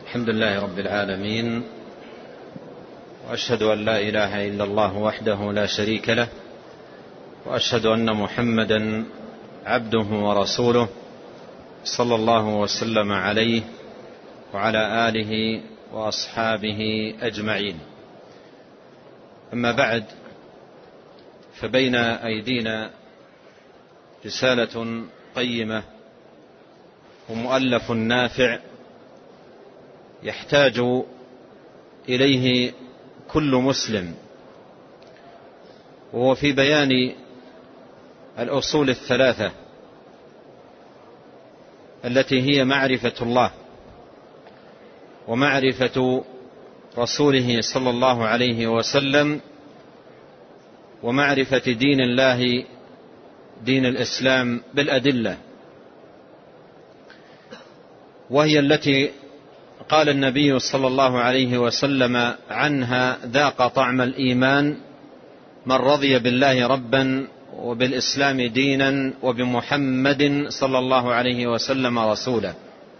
الحمد لله رب العالمين، وأشهد أن لا إله إلا الله وحده لا شريك له، وأشهد أن محمدا عبده ورسوله صلى الله وسلم عليه وعلى آله وأصحابه أجمعين. أما بعد، فبين أيدينا رسالة قيمة ومؤلف نافع يحتاج إليه كل مسلم، وهو في بيان الأصول الثلاثة التي هي معرفة الله ومعرفة رسوله صلى الله عليه وسلم ومعرفة دين الله دين الإسلام بالأدلة، وهي التي قال النبي صلى الله عليه وسلم عنها: ذاق طعم الإيمان من رضي بالله ربا وبالإسلام دينا وبمحمد صلى الله عليه وسلم رسولا.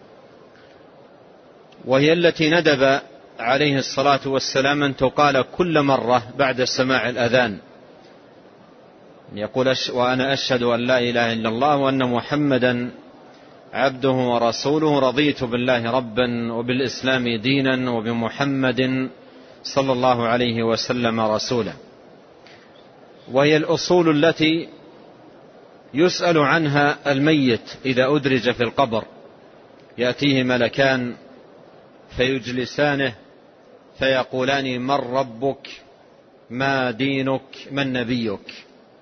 وهي التي ندب عليه الصلاة والسلام أن تقال كل مرة بعد سماع الأذان، يقول: وأنا أشهد أن لا إله إلا الله وأن محمدا عبده ورسوله، رضيت بالله ربا وبالإسلام دينا وبمحمد صلى الله عليه وسلم رسولا. وهي الأصول التي يسأل عنها الميت إذا أدرج في القبر، يأتيه ملكان فيجلسانه فيقولان: من ربك، ما دينك، من نبيك.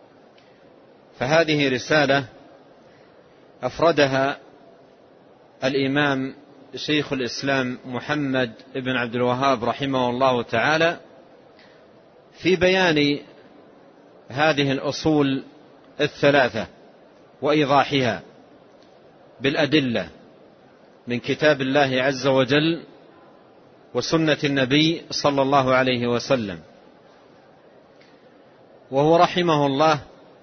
فهذه رسالة أفردها الإمام شيخ الإسلام محمد بن عبد الوهاب رحمه الله تعالى في بيان هذه الأصول الثلاثة وإيضاحها بالأدلة من كتاب الله عز وجل وسنة النبي صلى الله عليه وسلم. وهو رحمه الله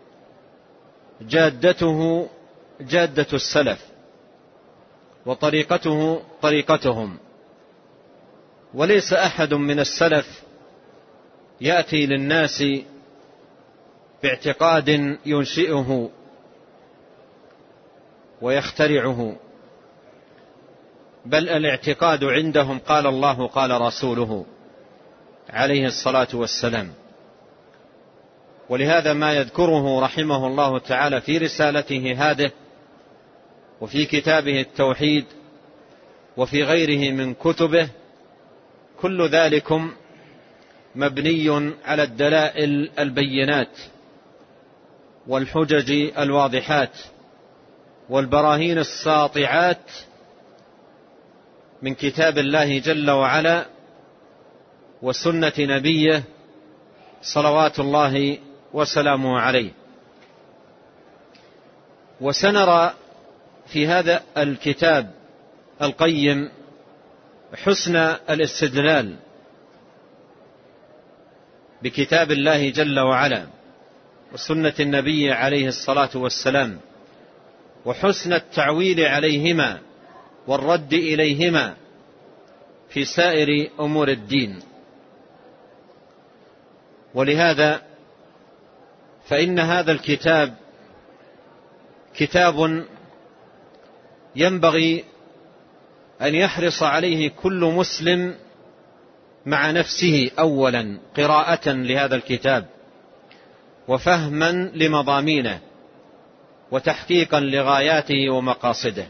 جادته جادة السلف، وطريقته طريقتهم، وليس أحد من السلف يأتي للناس باعتقاد ينشئه ويخترعه، بل الاعتقاد عندهم قال الله قال رسوله عليه الصلاة والسلام. ولهذا ما يذكره رحمه الله تعالى في رسالته هذه وفي كتابه التوحيد وفي غيره من كتبه، كل ذلكم مبني على الدلائل البينات والحجج الواضحات والبراهين الساطعات من كتاب الله جل وعلا وسنة نبيه صلوات الله وسلامه عليه. وسنرى في هذا الكتاب القيم حسن الاستدلال بكتاب الله جل وعلا وسنة النبي عليه الصلاة والسلام، وحسن التعويل عليهما والرد إليهما في سائر أمور الدين. ولهذا فإن هذا الكتاب كتاب ينبغي أن يحرص عليه كل مسلم مع نفسه أولا قراءة لهذا الكتاب وفهما لمضامينه وتحقيقا لغاياته ومقاصده،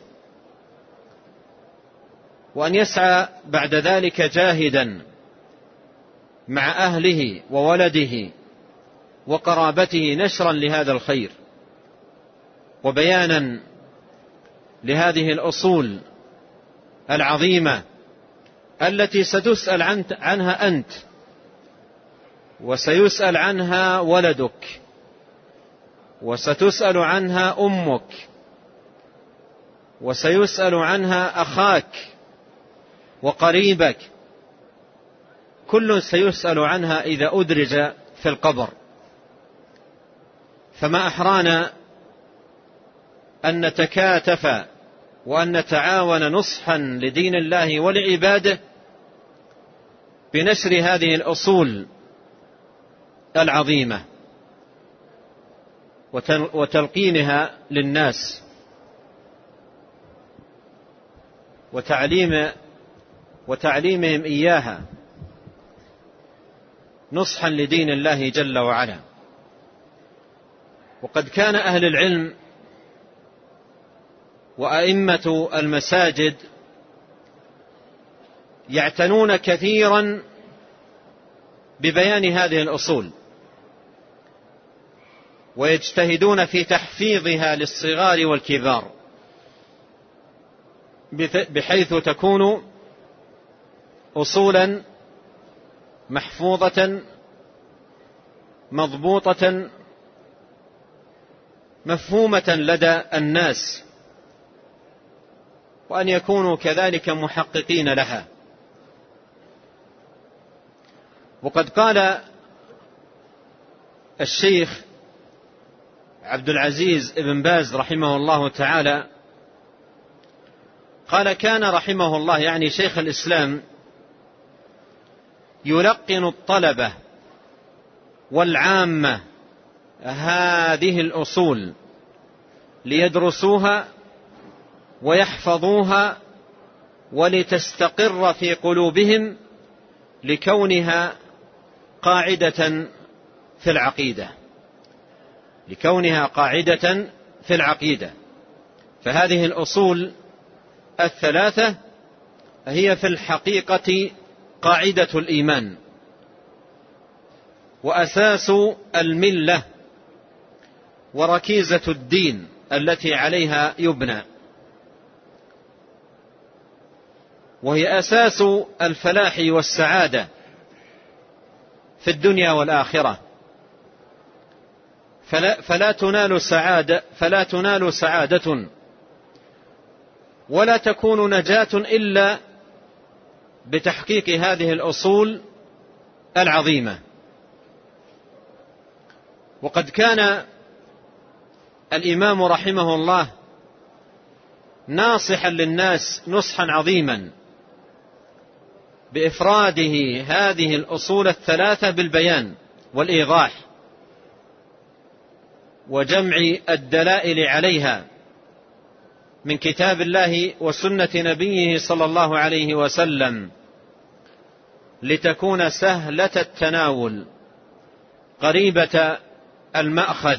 وأن يسعى بعد ذلك جاهدا مع أهله وولده وقرابته نشرا لهذا الخير وبيانا لهذه الأصول العظيمة التي ستسأل عنها أنت، وسيسأل عنها ولدك، وستسأل عنها أمك، وسيسأل عنها أخاك وقريبك، كل سيسأل عنها إذا أدرج في القبر. فما أحرانا أن نتكاتف وأن نتعاون نصحا لدين الله ولعباده بنشر هذه الأصول العظيمة وتلقينها للناس وتعليمهم إياها نصحا لدين الله جل وعلا. وقد كان أهل العلم وأئمة المساجد يعتنون كثيرا ببيان هذه الأصول ويجتهدون في تحفيظها للصغار والكبار بحيث تكون أصولا محفوظة مضبوطة مفهومة لدى الناس، وأن يكونوا كذلك محققين لها. وقد قال الشيخ عبد العزيز بن باز رحمه الله تعالى، قال: كان رحمه الله، يعني شيخ الإسلام، يلقن الطلبة والعامة هذه الأصول ليدرسوها ويحفظوها ولتستقر في قلوبهم لكونها قاعدة في العقيدة، فهذه الأصول الثلاثة هي في الحقيقة قاعدة الإيمان وأساس الملة وركيزة الدين التي عليها يبنى، وهي أساس الفلاح والسعادة في الدنيا والآخرة. فلا تنال سعادة ولا تكون نجاة إلا بتحقيق هذه الأصول العظيمة. وقد كان الإمام رحمه الله ناصحا للناس نصحا عظيما بإفراده هذه الأصول الثلاثة بالبيان والإيضاح وجمع الدلائل عليها من كتاب الله وسنة نبيه صلى الله عليه وسلم، لتكون سهلة التناول قريبة المأخذ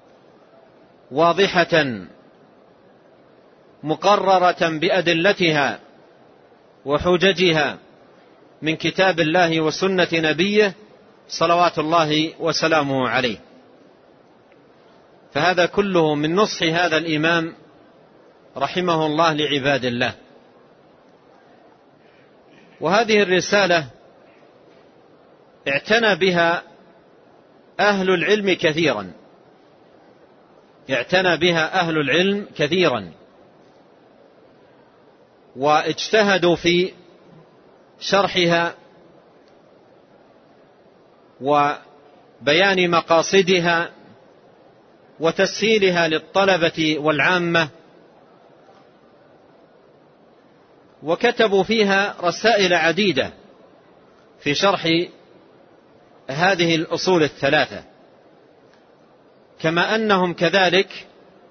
واضحة مقررة بأدلتها وحججها من كتاب الله وسنة نبيه صلوات الله وسلامه عليه. فهذا كله من نصح هذا الإمام رحمه الله لعباد الله. وهذه الرسالة اعتنى بها أهل العلم كثيرا واجتهدوا في شرحها وبيان مقاصدها وتسهيلها للطلبة والعامة، وكتبوا فيها رسائل عديدة في شرح هذه الأصول الثلاثة، كما أنهم كذلك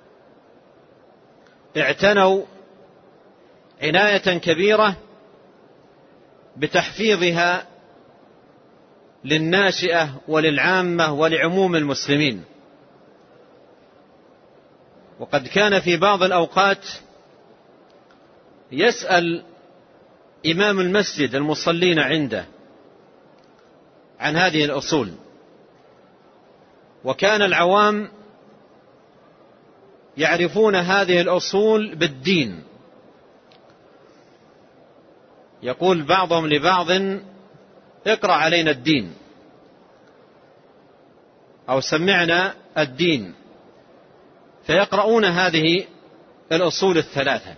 اعتنوا عناية كبيرة بتحفيظها للناشئة وللعامة ولعموم المسلمين. وقد كان في بعض الأوقات يسأل إمام المسجد المصلين عنده عن هذه الأصول، وكان العوام يعرفون هذه الأصول بالدين. يقول بعضهم لبعض: اقرأ علينا الدين، أو سمعنا الدين، فيقرؤون هذه الأصول الثلاثة.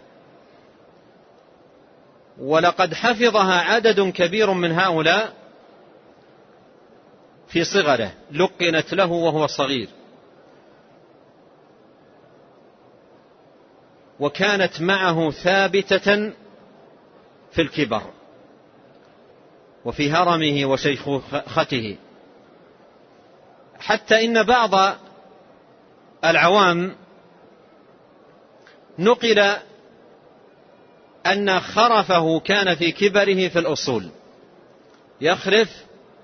ولقد حفظها عدد كبير من هؤلاء في صغره، لقنت له وهو صغير. وكانت معه ثابتة في الكبر وفي هرمه وشيخوخته، حتى إن بعض العوام نقل أن خرفه كان في كبره في الأصول، يخرف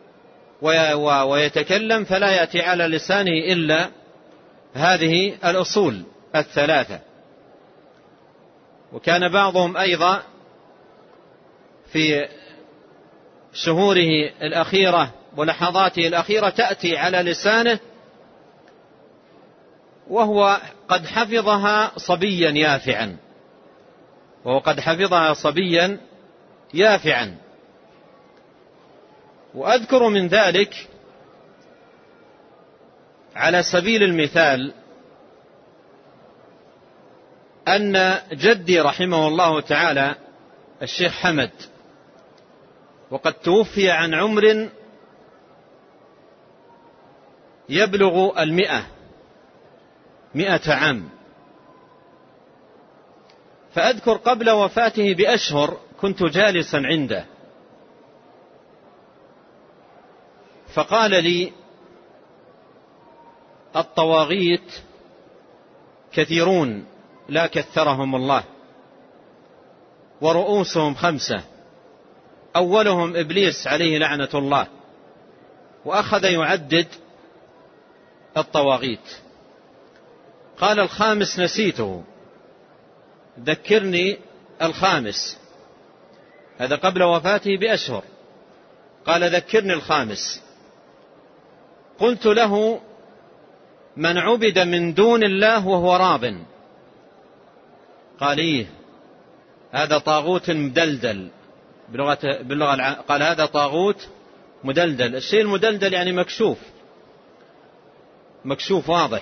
ويتكلم فلا يأتي على لسانه إلا هذه الأصول الثلاثة. وكان بعضهم أيضا في شهوره الأخيرة ولحظاته الأخيرة تأتي على لسانه وهو قد حفظها صبيا يافعا. وأذكر من ذلك على سبيل المثال أن جدي رحمه الله تعالى الشيخ حمد، وقد توفي عن عمر يبلغ 100 عام، فأذكر قبل وفاته بأشهر كنت جالسا عنده فقال لي: الطواغيت كثيرون لا كثرهم الله، ورؤوسهم 5، أولهم إبليس عليه لعنة الله. وأخذ يعدد الطواغيت، قال: الخامس نسيته، ذكرني الخامس. هذا قبل وفاته بأشهر، قال: ذكرني الخامس. قلت له: من عبد من دون الله وهو راض. قال: إيه، هذا طاغوت مدلدل، باللغة قال هذا طاغوت مدلدل. الشيء المدلدل يعني مكشوف واضح.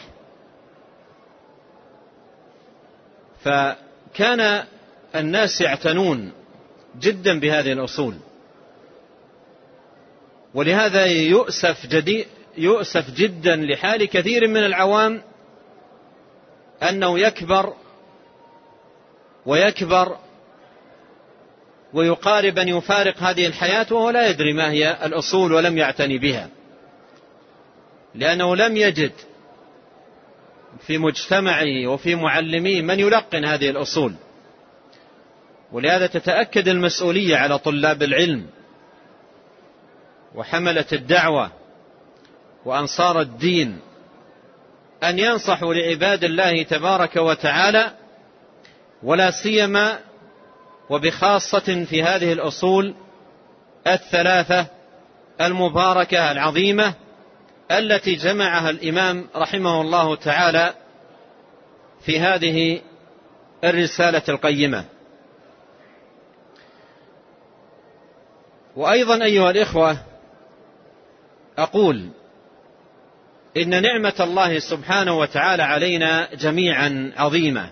فكان الناس يعتنون جدا بهذه الأصول، ولهذا يؤسف جدا لحال كثير من العوام أنه يكبر ويقارب أن يفارق هذه الحياة وهو لا يدري ما هي الأصول ولم يعتني بها، لأنه لم يجد في مجتمعه وفي معلميه من يلقن هذه الأصول. ولهذا تتأكد المسؤولية على طلاب العلم وحملة الدعوة وأنصار الدين أن ينصحوا لعباد الله تبارك وتعالى، ولا سيما وبخاصة في هذه الأصول الثلاثة المباركة العظيمة التي جمعها الإمام رحمه الله تعالى في هذه الرسالة القيمة. وأيضا أيها الإخوة، أقول إن نعمة الله سبحانه وتعالى علينا جميعا عظيمة،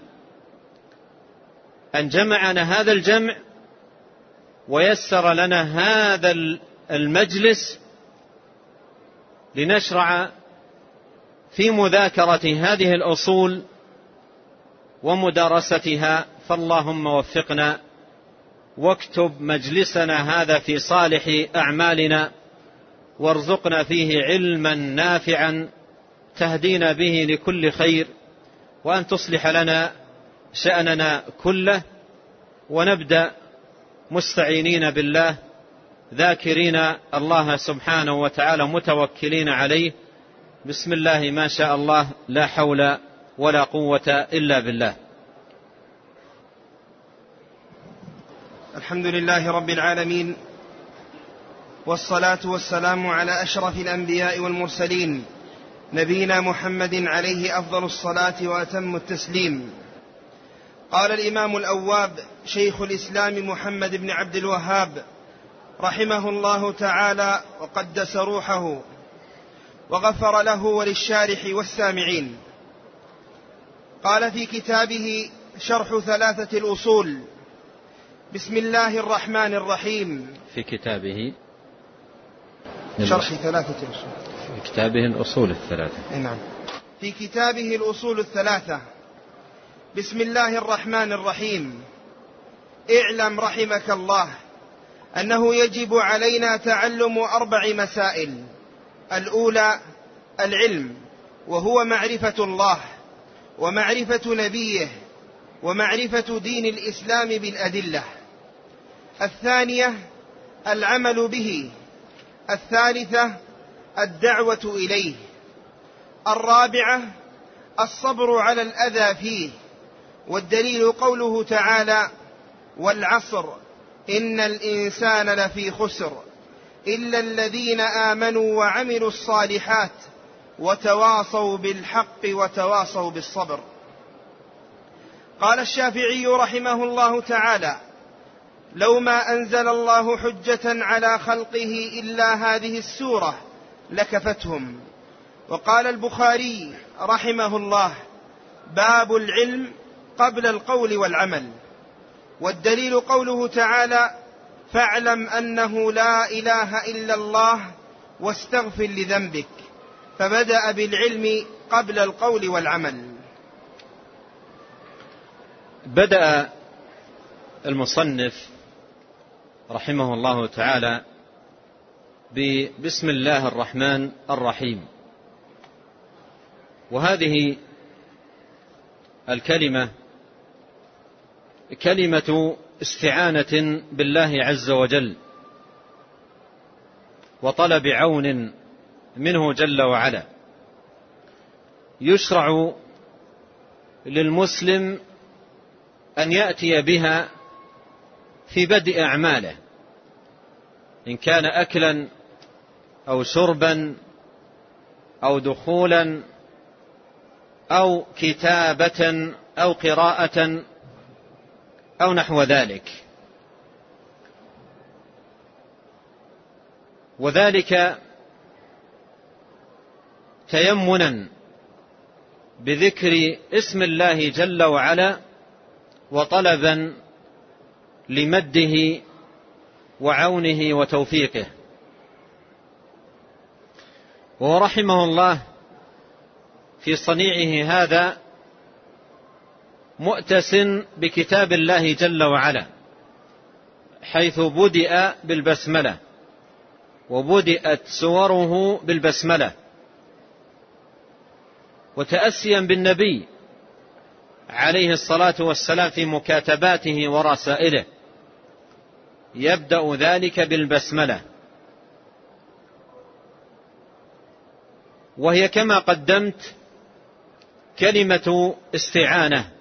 أن جمعنا هذا الجمع ويسر لنا هذا المجلس لنشرع في مذاكرة هذه الأصول ومدارستها. فاللهم وفقنا واكتب مجلسنا هذا في صالح أعمالنا، وارزقنا فيه علما نافعا تهدينا به لكل خير، وأن تصلح لنا شأننا كله. ونبدأ مستعينين بالله ذاكرين الله سبحانه وتعالى متوكلين عليه. بسم الله ما شاء الله، لا حول ولا قوة إلا بالله. الحمد لله رب العالمين، والصلاة والسلام على أشرف الأنبياء والمرسلين، نبينا محمد عليه أفضل الصلاة وأتم التسليم. قال الإمام الأواب شيخ الإسلام محمد بن عبد الوهاب رحمه الله تعالى وقدس روحه وغفر له وللشارح والسامعين، قال في كتابه شرح ثلاثة الأصول: بسم الله الرحمن الرحيم. في كتابه شرح ثلاثة الأصول، في كتابه الأصول الثلاثة. نعم، في كتابه الأصول الثلاثة. بسم الله الرحمن الرحيم. اعلم رحمك الله أنه يجب علينا تعلم 4 مسائل. الأولى العلم، وهو معرفة الله ومعرفة نبيه ومعرفة دين الإسلام بالأدلة. الثانية العمل به. الثالثة الدعوة إليه. الرابعة الصبر على الأذى فيه، والدليل قوله تعالى: والعصر إن الإنسان لفي خسر إلا الذين آمنوا وعملوا الصالحات وتواصوا بالحق وتواصوا بالصبر. قال الشافعي رحمه الله تعالى: لو ما أنزل الله حجة على خلقه إلا هذه السورة لكفتهم. وقال البخاري رحمه الله: باب العلم قبل القول والعمل. والدليل قوله تعالى: فاعلم أنه لا إله إلا الله واستغفر لذنبك، فبدأ بالعلم قبل القول والعمل. بدأ المصنف رحمه الله تعالى بسم الله الرحمن الرحيم، وهذه الكلمة كلمة استعانة بالله عز وجل وطلب عون منه جل وعلا. يشرع للمسلم أن يأتي بها في بدء أعماله، إن كان أكلا أو شربا أو دخولا أو كتابة أو قراءة أو نحو ذلك. وذلك تيمنا بذكر اسم الله جل وعلا وطلبا لمده وعونه وتوفيقه. ورحمه الله في صنيعه هذا مؤتس بكتاب الله جل وعلا، حيث بدأ بالبسملة وبدأت سوره بالبسملة، وتأسيا بالنبي عليه الصلاة والسلام في مكاتباته ورسائله يبدأ ذلك بالبسملة، وهي كما قدمت كلمة استعانة.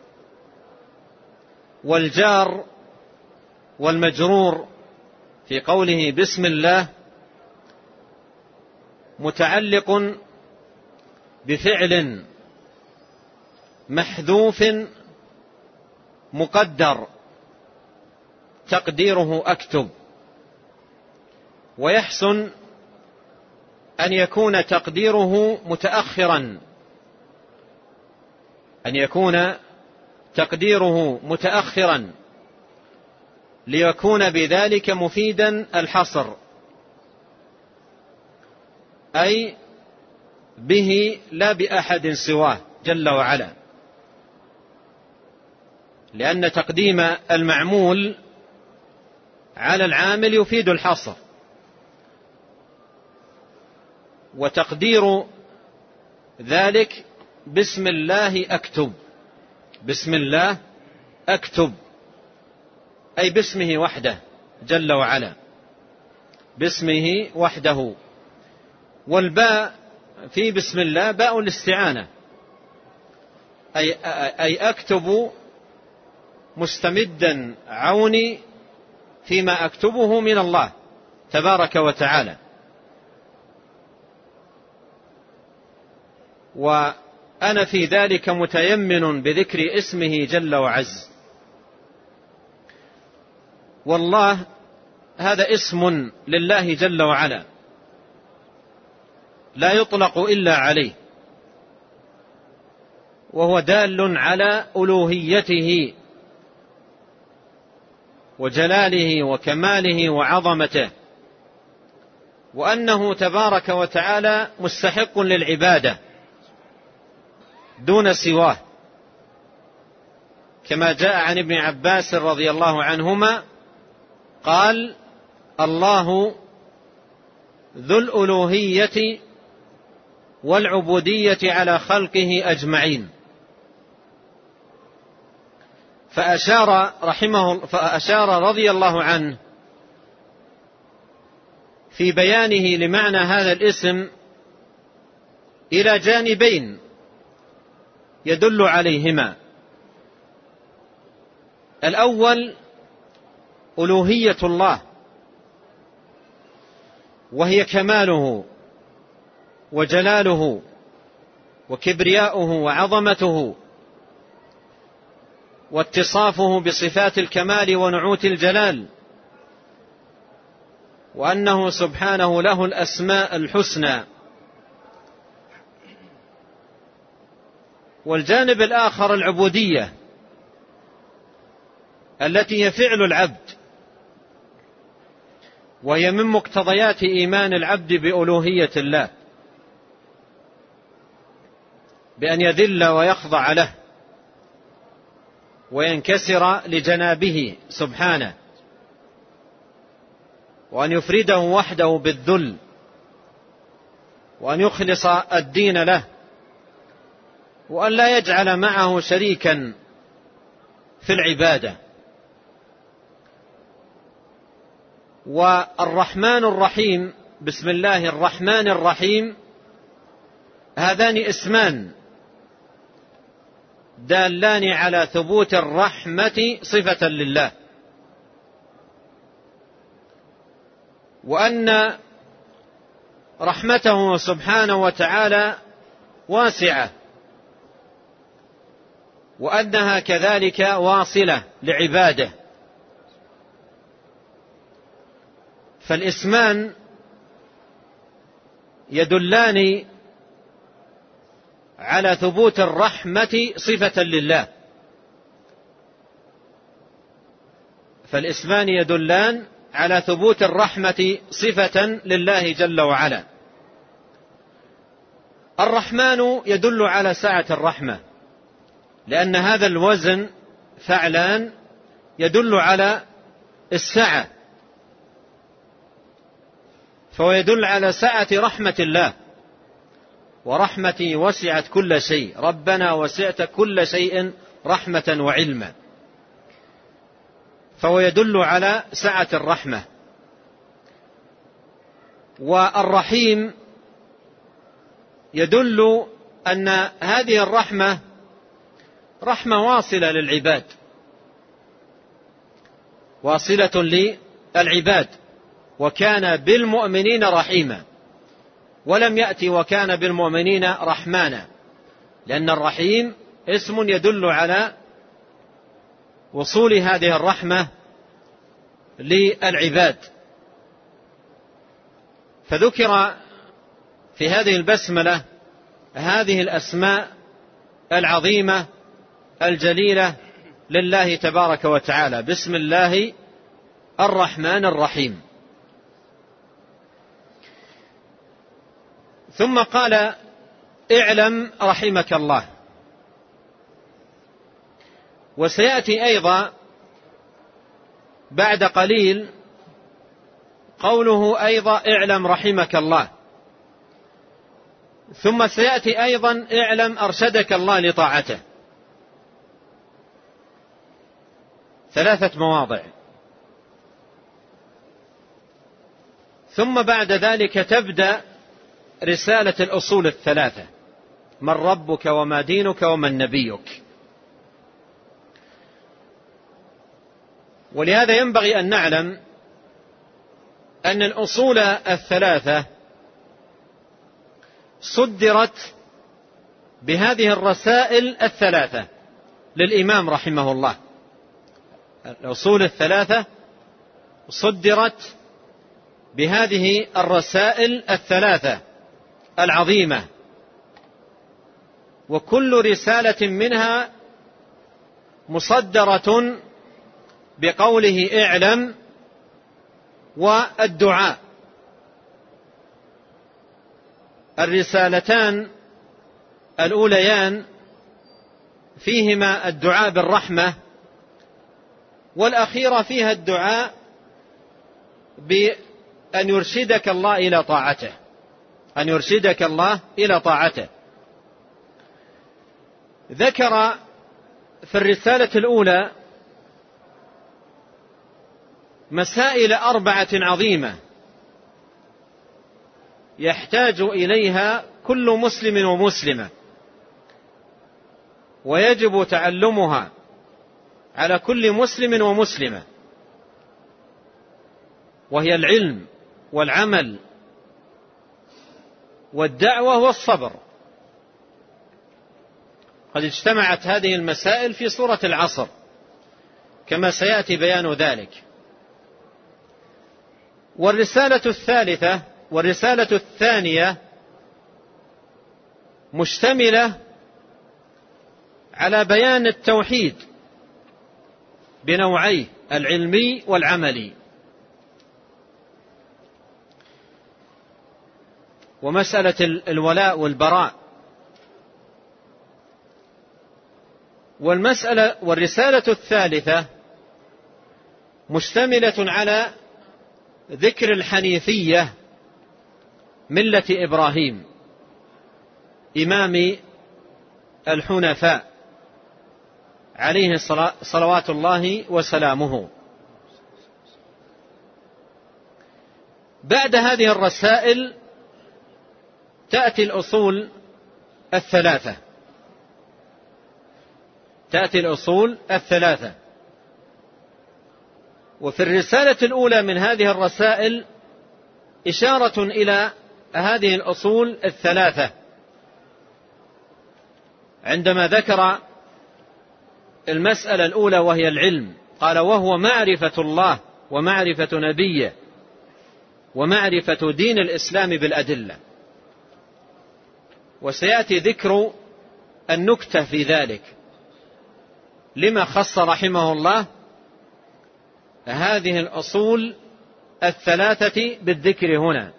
والجار والمجرور في قوله بسم الله متعلق بفعل محذوف مقدر تقديره أكتب، ويحسن أن يكون تقديره متأخرا، أن يكون تقديره متأخرا ليكون بذلك مفيدا الحصر، أي به لا بأحد سواه جل وعلا، لأن تقديم المعمول على العامل يفيد الحصر. وتقدير ذلك بسم الله أكتب، بسم الله أكتب أي باسمه وحده جل وعلا، باسمه وحده. والباء في بسم الله باء الاستعانة، أي أكتب مستمدا عوني فيما أكتبه من الله تبارك وتعالى. وأنا في ذلك متيمن بذكر اسمه جل وعز. والله هذا اسم لله جل وعلا لا يطلق إلا عليه، وهو دال على ألوهيته وجلاله وكماله وعظمته، وأنه تبارك وتعالى مستحق للعبادة دون سواه. كما جاء عن ابن عباس رضي الله عنهما قال: الله ذو الألوهية والعبودية على خلقه أجمعين. فأشار رضي الله عنه في بيانه لمعنى هذا الاسم إلى جانبين يدل عليهما: الأول ألوهية الله، وهي كماله وجلاله وكبرياؤه وعظمته واتصافه بصفات الكمال ونعوت الجلال، وأنه سبحانه له الأسماء الحسنى. والجانب الآخر العبودية، التي هي فعل العبد، وهي من مقتضيات إيمان العبد بألوهية الله، بأن يذل ويخضع له وينكسر لجنابه سبحانه، وأن يفرده وحده بالذل، وأن يخلص الدين له، وأن لا يجعل معه شريكا في العبادة. والرحمن الرحيم، بسم الله الرحمن الرحيم، هذان اسمان دالان على ثبوت الرحمة صفة لله، وأن رحمته سبحانه وتعالى واسعة، وأنها كذلك واصلة لعباده. فالاسمان يدلان على ثبوت الرحمة صفة لله، فالاسمان يدلان على ثبوت الرحمة صفة لله جل وعلا. الرحمن يدل على سعة الرحمة، لأن هذا الوزن فعلان يدل على السعة، فهو يدل على سعة رحمة الله. ورحمتي وسعت كل شيء، ربنا وسعت كل شيء رحمة وعلما، فهو يدل على سعة الرحمة. والرحيم يدل أن هذه الرحمة رحمة واصلة للعباد، واصلة للعباد، وكان بالمؤمنين رحيما، ولم يأتي وكان بالمؤمنين رحمانا، لأن الرحيم اسم يدل على وصول هذه الرحمة للعباد. فذكر في هذه البسملة هذه الأسماء العظيمة الجليلة لله تبارك وتعالى: بسم الله الرحمن الرحيم. ثم قال: اعلم رحمك الله. وسيأتي أيضا بعد قليل قوله أيضا: اعلم رحمك الله. ثم سيأتي أيضا: اعلم أرشدك الله لطاعته. 3 مواضع. ثم بعد ذلك تبدأ رسالة الأصول 3: من ربك وما دينك ومن نبيك. ولهذا ينبغي أن نعلم أن الأصول 3 صدرت بهذه الرسائل 3 للإمام رحمه الله. الأصول 3 صدرت بهذه الرسائل 3 العظيمة، وكل رسالة منها مصدرة بقوله اعلم والدعاء. الرسالتان الأوليان فيهما الدعاء بالرحمة، والأخيرة فيها الدعاء بأن يرشدك الله إلى طاعته، أن يرشدك الله إلى طاعته. ذكر في الرسالة الأولى مسائل 4 عظيمة يحتاج إليها كل مسلم ومسلمة، ويجب تعلمها على كل مسلم ومسلمة، وهي العلم والعمل والدعوة والصبر. قد اجتمعت هذه المسائل في سورة العصر كما سيأتي بيان ذلك. والرسالة الثانية مشتملة على بيان التوحيد بنوعيه العلمي والعملي، ومسألة الولاء والبراء. والرسالة الثالثة مشتملة على ذكر الحنيفية، ملة إبراهيم إمام الحنفاء عليه صلوات الله وسلامه. بعد هذه الرسائل تأتي الأصول الثلاثة. وفي الرسالة الأولى من هذه الرسائل إشارة إلى هذه الأصول الثلاثة عندما ذكر المسألة الأولى وهي العلم، قال: وهو معرفة الله ومعرفة نبيه ومعرفة دين الإسلام بالأدلة. وسيأتي ذكر النكتة في ذلك، لما خص رحمه الله هذه الأصول الثلاثة بالذكر هنا.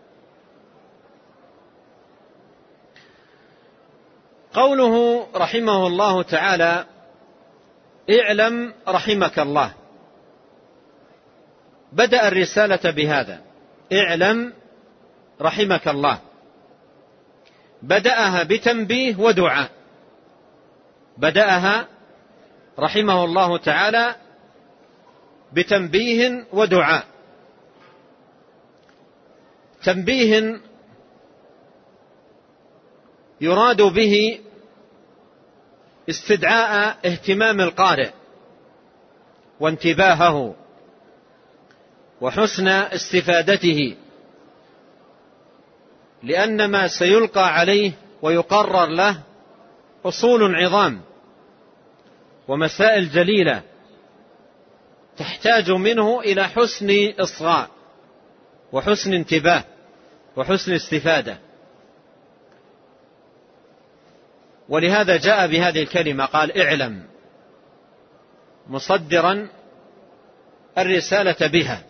قوله رحمه الله تعالى: اعلم رحمك الله، بدأ الرسالة بهذا: اعلم رحمك الله، بدأها بتنبيه ودعاء، بدأها رحمه الله تعالى بتنبيه ودعاء. تنبيه يراد به استدعاء اهتمام القارئ وانتباهه وحسن استفادته، لأن ما سيلقى عليه ويقرر له أصول عظام ومسائل جليلة تحتاج منه إلى حسن إصغاء وحسن انتباه وحسن استفادة. ولهذا جاء بهذه الكلمة، قال: اعلم، مصدرا الرسالة بها.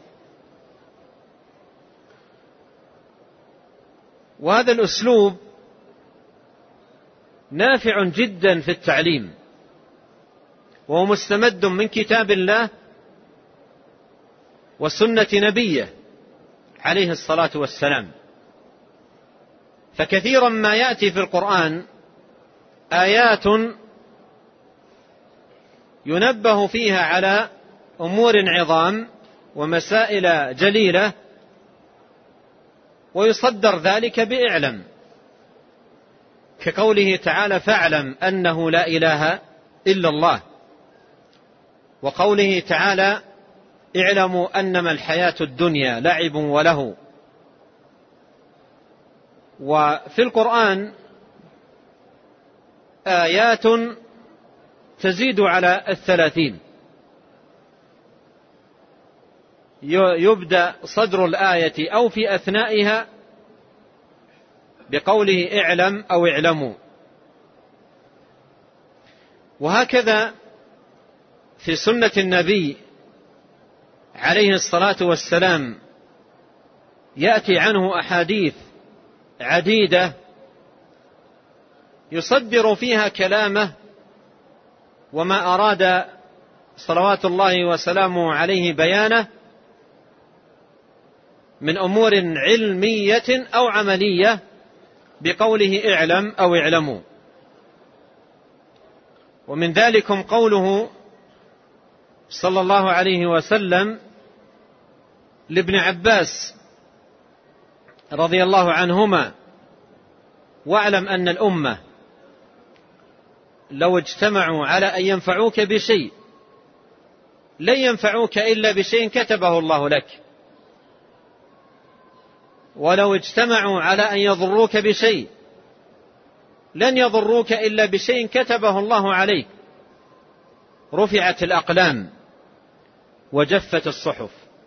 وهذا الأسلوب نافع جدا في التعليم، وهو مستمد من كتاب الله وسنة نبيه عليه الصلاة والسلام. فكثيرا ما يأتي في القرآن آيات ينبه فيها على أمور عظام ومسائل جليلة، ويصدر ذلك بإعلم، كقوله تعالى: فاعلم أنه لا إله إلا الله، وقوله تعالى: اعلموا أنما الحياة الدنيا لعب وله. وفي القرآن آيات تزيد على 30، يبدأ صدر الآية أو في أثنائها بقوله اعلم أو اعلموا. وهكذا في سنة النبي عليه الصلاة والسلام يأتي عنه أحاديث عديدة يصدر فيها كلامه وما أراد صلوات الله وسلامه عليه بيانه من أمور علمية أو عملية بقوله اعلم أو اعلموا. ومن ذلكم قوله صلى الله عليه وسلم لابن عباس رضي الله عنهما: واعلم أن الأمة لو اجتمعوا على أن ينفعوك بشيء لن ينفعوك إلا بشيء كتبه الله لك، ولو اجتمعوا على أن يضروك بشيء لن يضروك إلا بشيء كتبه الله عليك. رفعت الأقلام وجفت الصحف.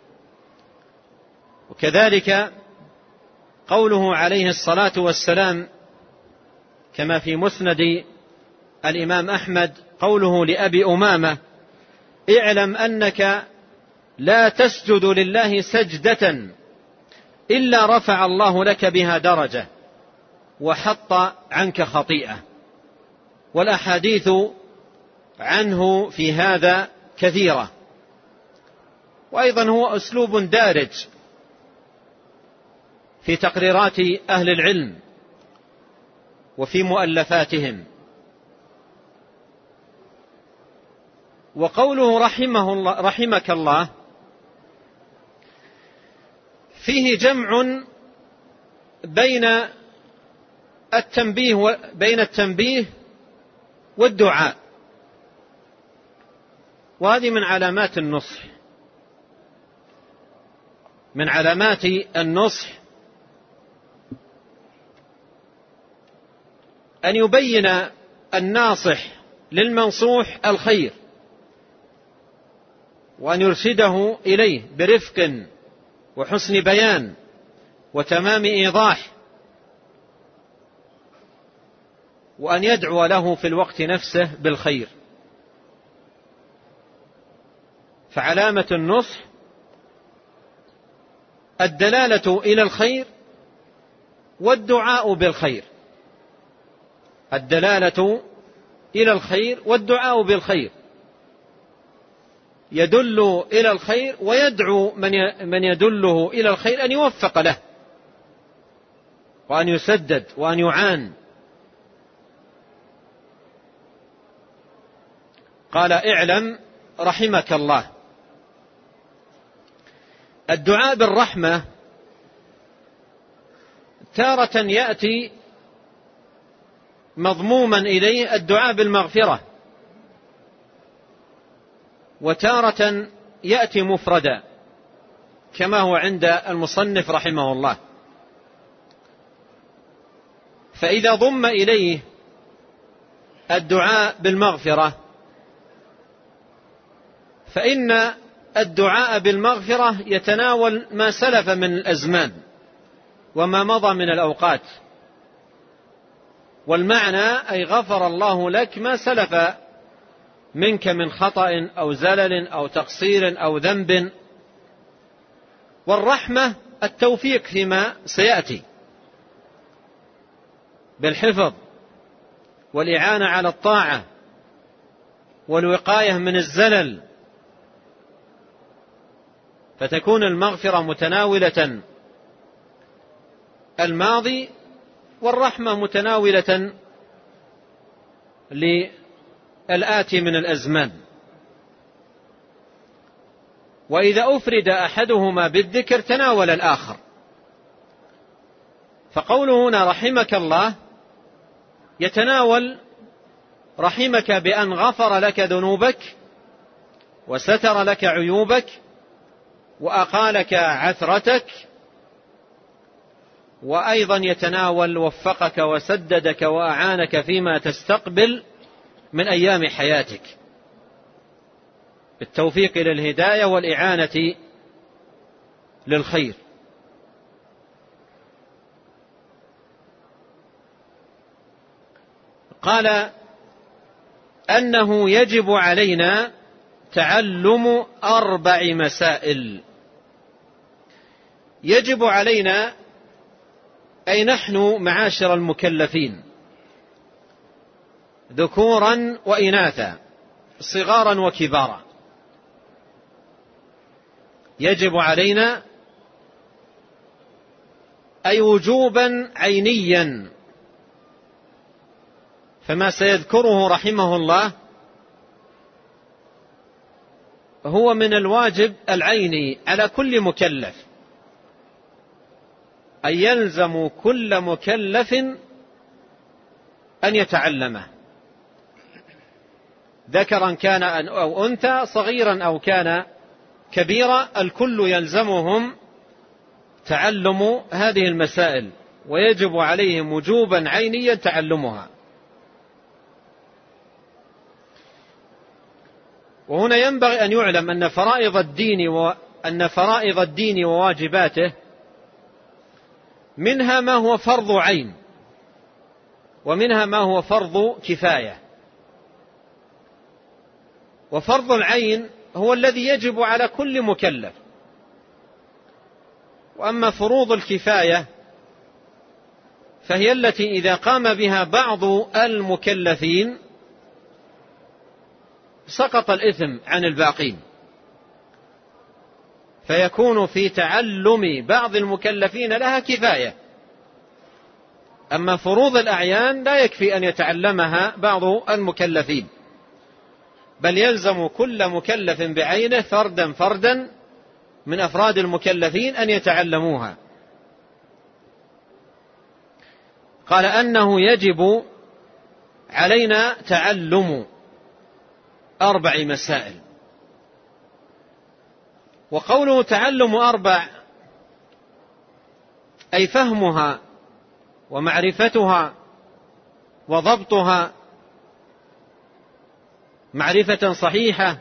وكذلك قوله عليه الصلاة والسلام كما في مسند الإمام أحمد قوله لأبي أمامة: اعلم أنك لا تسجد لله سجدة إلا رفع الله لك بها درجة وحط عنك خطيئة. والأحاديث عنه في هذا كثيرة. وأيضا هو أسلوب دارج في تقريرات أهل العلم وفي مؤلفاتهم. وقوله رحمك الله فيه جمع بين التنبيه والدعاء، وهذه من علامات النصح. من علامات النصح أن يبين الناصح للمنصوح الخير وأن يرشده إليه برفق وحسن بيان وتمام إيضاح، وأن يدعو له في الوقت نفسه بالخير. فعلامة النصح الدلالة إلى الخير والدعاء بالخير. الدلالة إلى الخير والدعاء بالخير، يدل إلى الخير ويدعو من يدله إلى الخير أن يوفق له وأن يسدد وأن يعان. قال اعلم رحمك الله. الدعاء بالرحمة تارة يأتي مضموما إليه الدعاء بالمغفرة، وتارة يأتي مفردا كما هو عند المصنف رحمه الله. فإذا ضم إليه الدعاء بالمغفرة فإن الدعاء بالمغفرة يتناول ما سلف من الأزمان وما مضى من الأوقات، والمعنى أي غفر الله لك ما سلف منك من خطأ أو زلل أو تقصير أو ذنب. والرحمة التوفيق فيما سيأتي بالحفظ والإعانة على الطاعة والوقاية من الزلل، فتكون المغفرة متناولة الماضي والرحمة متناولة للآتي من الأزمان. وإذا أفرد أحدهما بالذكر تناول الآخر. فقوله هنا رحمك الله يتناول رحمك بأن غفر لك ذنوبك وستر لك عيوبك وأقالك عثرتك، وأيضا يتناول وفقك وسددك وأعانك فيما تستقبل من أيام حياتك بالتوفيق للهداية والإعانة للخير. قال أنه يجب علينا تعلم 4 مسائل. يجب علينا أي نحن معاشر المكلفين ذكورا وإناثا صغارا وكبارا. يجب علينا أي وجوبا عينيا. فما سيذكره رحمه الله هو من الواجب العيني على كل مكلف، أي يلزم كل مكلف أن يتعلمه، ذكرا كان أو أنثى، صغيرا أو كان كبيرا، الكل يلزمهم تعلم هذه المسائل، ويجب عليهم وجوبا عينيا تعلمها. وهنا ينبغي أن يعلم أن فرائض الدين وواجباته منها ما هو فرض عين، ومنها ما هو فرض كفاية. وفرض العين هو الذي يجب على كل مكلف، وأما فروض الكفاية فهي التي إذا قام بها بعض المكلفين سقط الإثم عن الباقين، فيكون في تعلم بعض المكلفين لها كفاية. أما فروض الأعيان لا يكفي أن يتعلمها بعض المكلفين، بل يلزم كل مكلف بعينه فردا فردا من أفراد المكلفين أن يتعلموها. قال أنه يجب علينا تعلم 4 مسائل. وقوله تعلم 4 أي فهمها ومعرفتها وضبطها معرفة صحيحة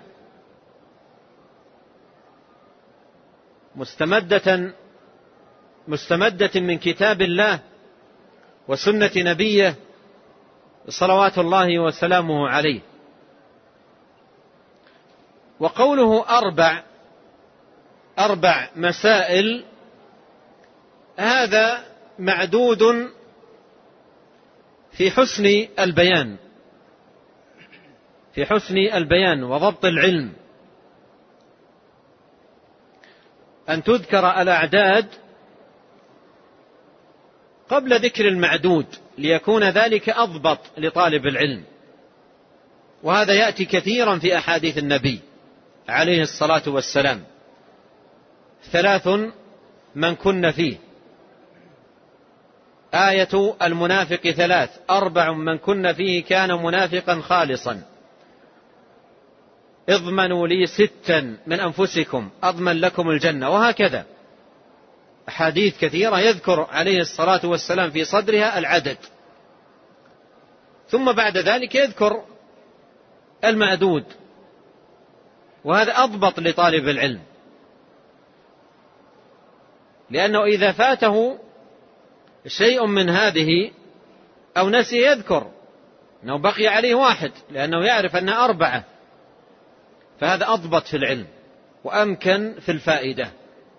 مستمدة من كتاب الله وسنة نبيه صلوات الله وسلامه عليه. وقوله 4 مسائل هذا معدود في حسن البيان وضبط العلم، أن تذكر الأعداد قبل ذكر المعدود ليكون ذلك أضبط لطالب العلم. وهذا يأتي كثيرا في أحاديث النبي عليه الصلاة والسلام: 3 من كن فيه، آية المنافق 3، 4 من كن فيه كان منافقا خالصا، اضمنوا لي 6 من أنفسكم أضمن لكم الجنة. وهكذا أحاديث كثيرة يذكر عليه الصلاة والسلام في صدرها العدد، ثم بعد ذلك يذكر المعدود، وهذا أضبط لطالب العلم، لأنه إذا فاته شيء من هذه أو نسي يذكر أنه بقي عليه 1، لأنه يعرف أنها 4، فهذا أضبط في العلم وأمكن في الفائدة.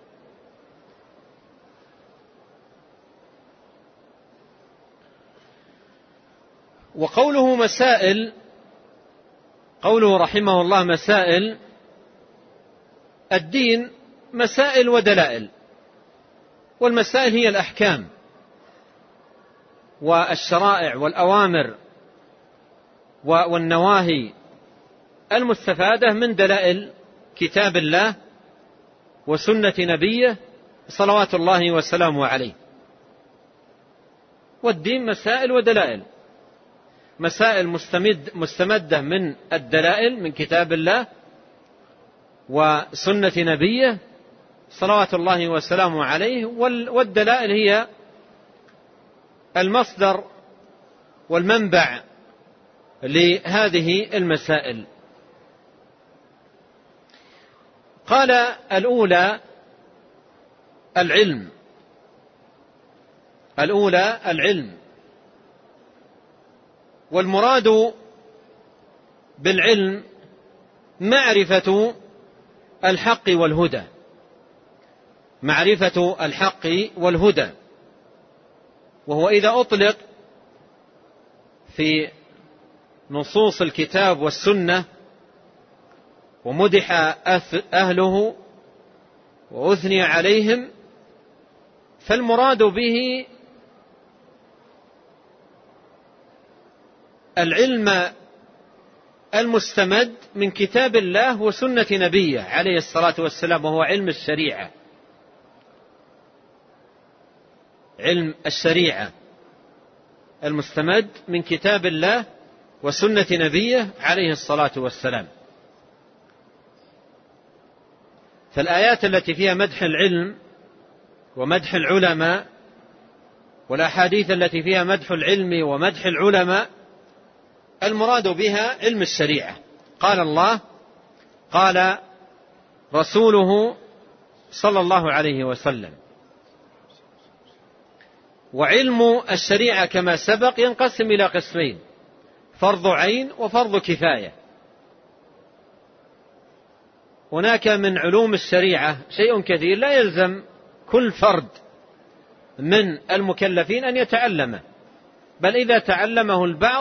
وقوله مسائل، قوله رحمه الله مسائل الدين مسائل ودلائل، والمسائل هي الأحكام والشرائع والأوامر والنواهي المستفادة من دلائل كتاب الله وسنة نبيه صلوات الله وسلامه عليه. والدين مسائل ودلائل، مسائل مستمدة من الدلائل من كتاب الله وسنة نبيه صلوات الله وسلامه عليه، والدلائل هي المصدر والمنبع لهذه المسائل. قال الأولى العلم، والمراد بالعلم معرفة الحق والهدى، وهو إذا أطلق في نصوص الكتاب والسنة ومدح أهله وأثني عليهم، فالمراد به العلم المستمد من كتاب الله وسنة نبيه عليه الصلاة والسلام، وهو علم الشريعة. علم الشريعة المستمد من كتاب الله وسنة نبيه عليه الصلاة والسلام. فالآيات التي فيها مدح العلم ومدح العلماء، والأحاديث التي فيها مدح العلم ومدح العلماء، المراد بها علم الشريعة. قال الله، قال رسوله صلى الله عليه وسلم. وعلم الشريعة كما سبق ينقسم إلى قسمين: فرض عين وفرض كفاية. هناك من علوم الشريعة شيء كثير لا يلزم كل فرد من المكلفين أن يتعلمه، بل إذا تعلمه البعض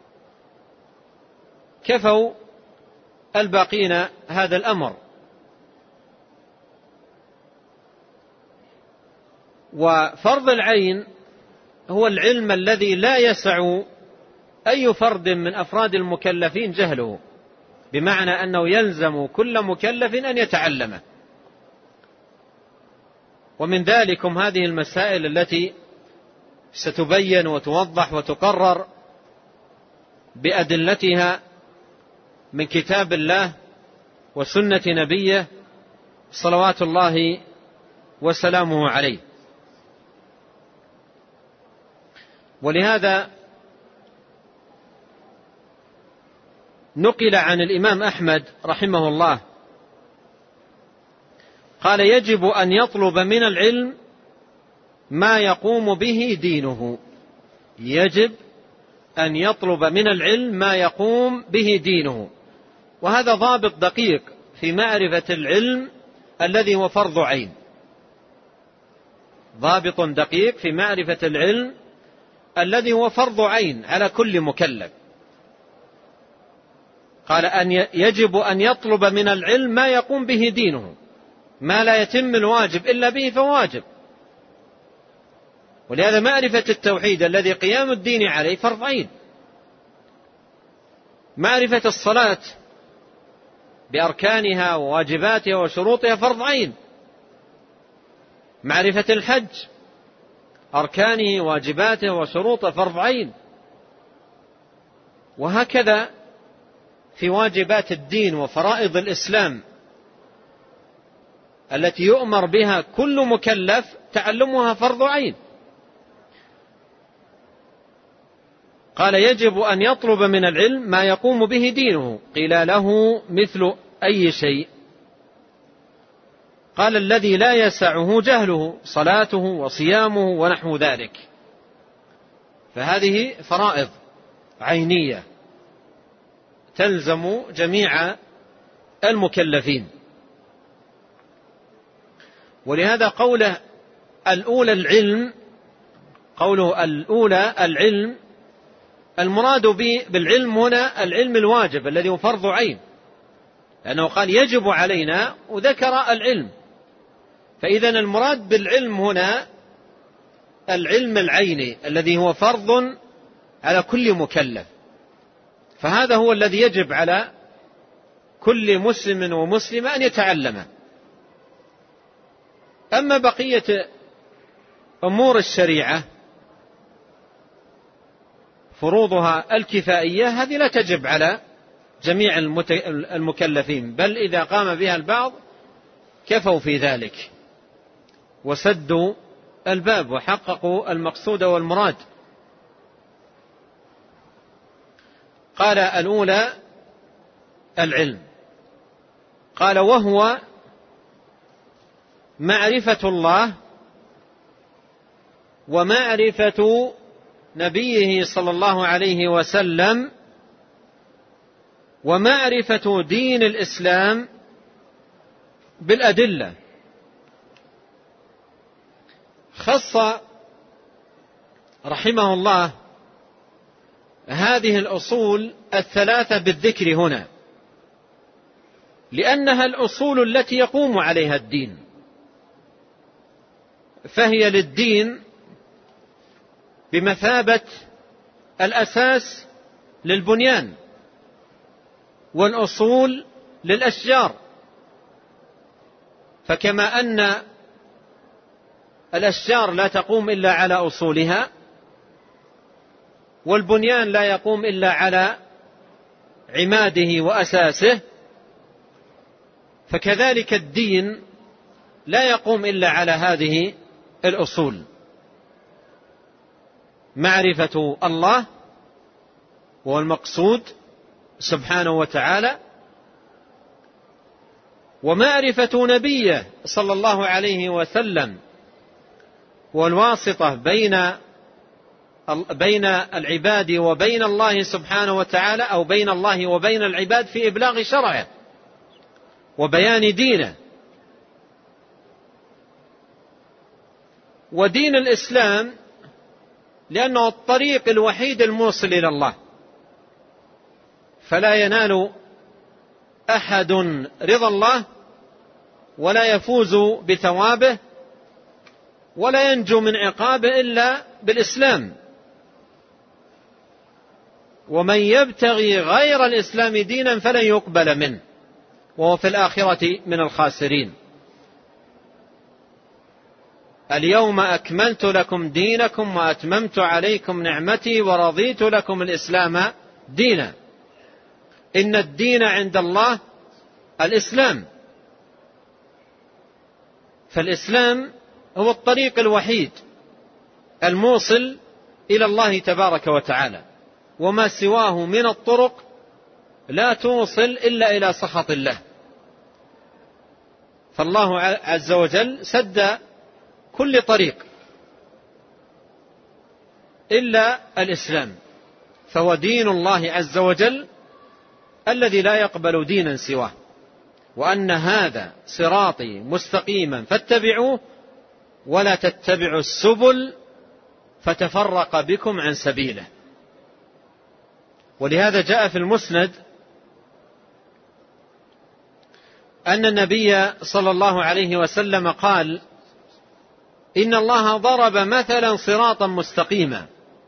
كفوا الباقين هذا الأمر. وفرض العين هو العلم الذي لا يسع أي فرد من أفراد المكلفين جهله، بمعنى أنه يلزم كل مكلف أن يتعلمه. ومن ذلكم هذه المسائل التي ستبين وتوضح وتقرر بأدلتها من كتاب الله وسنة نبيه صلوات الله وسلامه عليه. ولهذا نقل عن الإمام أحمد رحمه الله قال: يجب أن يطلب من العلم ما يقوم به دينه. يجب أن يطلب من العلم ما يقوم به دينه. وهذا ضابط دقيق في معرفة العلم الذي هو فرض عين. ضابط دقيق في معرفة العلم الذي هو فرض عين على كل مكلف. قال أن يجب أن يطلب من العلم ما يقوم به دينه، ما لا يتم الواجب إلا به فواجب. ولهذا معرفة التوحيد الذي قيام الدين عليه فرض عين. معرفة الصلاة بأركانها وواجباتها وشروطها فرض عين. معرفة الحج أركانه واجباته وشروطه فرض عين. وهكذا في واجبات الدين وفرائض الإسلام التي يؤمر بها كل مكلف تعلمها فرض عين. قال: يجب أن يطلب من العلم ما يقوم به دينه. قيل له: مثل أي شيء؟ قال: الذي لا يسعه جهله، صلاته وصيامه ونحو ذلك. فهذه فرائض عينية تلزم جميع المكلفين. ولهذا قوله الأولى العلم، قوله الأولى العلم، المراد بالعلم هنا العلم الواجب الذي هو فرض عين، لأنه قال يجب علينا وذكر العلم. فإذا المراد بالعلم هنا العلم العيني الذي هو فرض على كل مكلف. فهذا هو الذي يجب على كل مسلم ومسلمة أن يتعلمه. أما بقية أمور الشريعة فروضها الكفائية هذه لا تجب على جميع المكلفين، بل إذا قام بها البعض كفوا في ذلك وسدوا الباب وحققوا المقصود والمراد. قال: الأولى العلم. قال: وهو معرفة الله ومعرفة نبيه صلى الله عليه وسلم ومعرفة دين الإسلام بالأدلة. خص رحمه الله هذه الأصول الثلاثة بالذكر هنا، لأنها الأصول التي يقوم عليها الدين، فهي للدين بمثابة الأساس للبنيان، والأصول للأشجار. فكما أن الأشجار لا تقوم إلا على أصولها، والبنيان لا يقوم إلا على عماده وأساسه، فكذلك الدين لا يقوم إلا على هذه الأصول: معرفة الله هو المقصود سبحانه وتعالى، ومعرفة نبيه صلى الله عليه وسلم والواسطة بين العباد وبين الله سبحانه وتعالى، أو بين الله وبين العباد في إبلاغ شرعه وبيان دينه. ودين الإسلام لأنه الطريق الوحيد الموصل إلى الله، فلا ينال أحد رضا الله ولا يفوز بثوابه ولا ينجو من عقابه إلا بالإسلام. ومن يبتغي غير الإسلام دينا فلن يقبل منه وهو في الآخرة من الخاسرين. اليوم أكملت لكم دينكم وأتممت عليكم نعمتي ورضيت لكم الإسلام دينا. إن الدين عند الله الإسلام، فالإسلام هو الطريق الوحيد الموصل إلى الله تبارك وتعالى، وما سواه من الطرق لا توصل إلا إلى سخط الله. فالله عز وجل سد كل طريق إلا الإسلام، فهو دين الله عز وجل الذي لا يقبل دينا سواه. وأن هذا صراطي مستقيما فاتبعوه ولا تتبعوا السبل فتفرق بكم عن سبيله. ولهذا جاء في المسند أن النبي صلى الله عليه وسلم قال: إن الله ضرب مثلا صراطا مستقيما،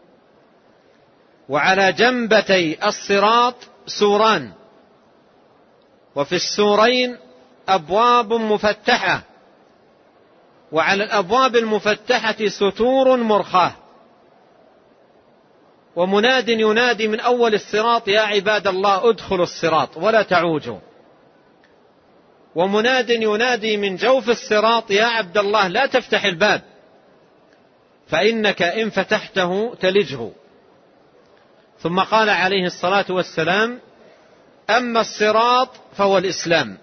وعلى جنبتي الصراط سوران، وفي السورين أبواب مفتحة، وعلى الأبواب المفتحة ستور مرخاة، ومناد ينادي من أول الصراط: يا عباد الله ادخلوا الصراط ولا تعوجوا. ومناد ينادي من جوف الصراط: يا عبد الله لا تفتح الباب فإنك إن فتحته تلجه. ثم قال عليه الصلاة والسلام: أما الصراط فهو الإسلام،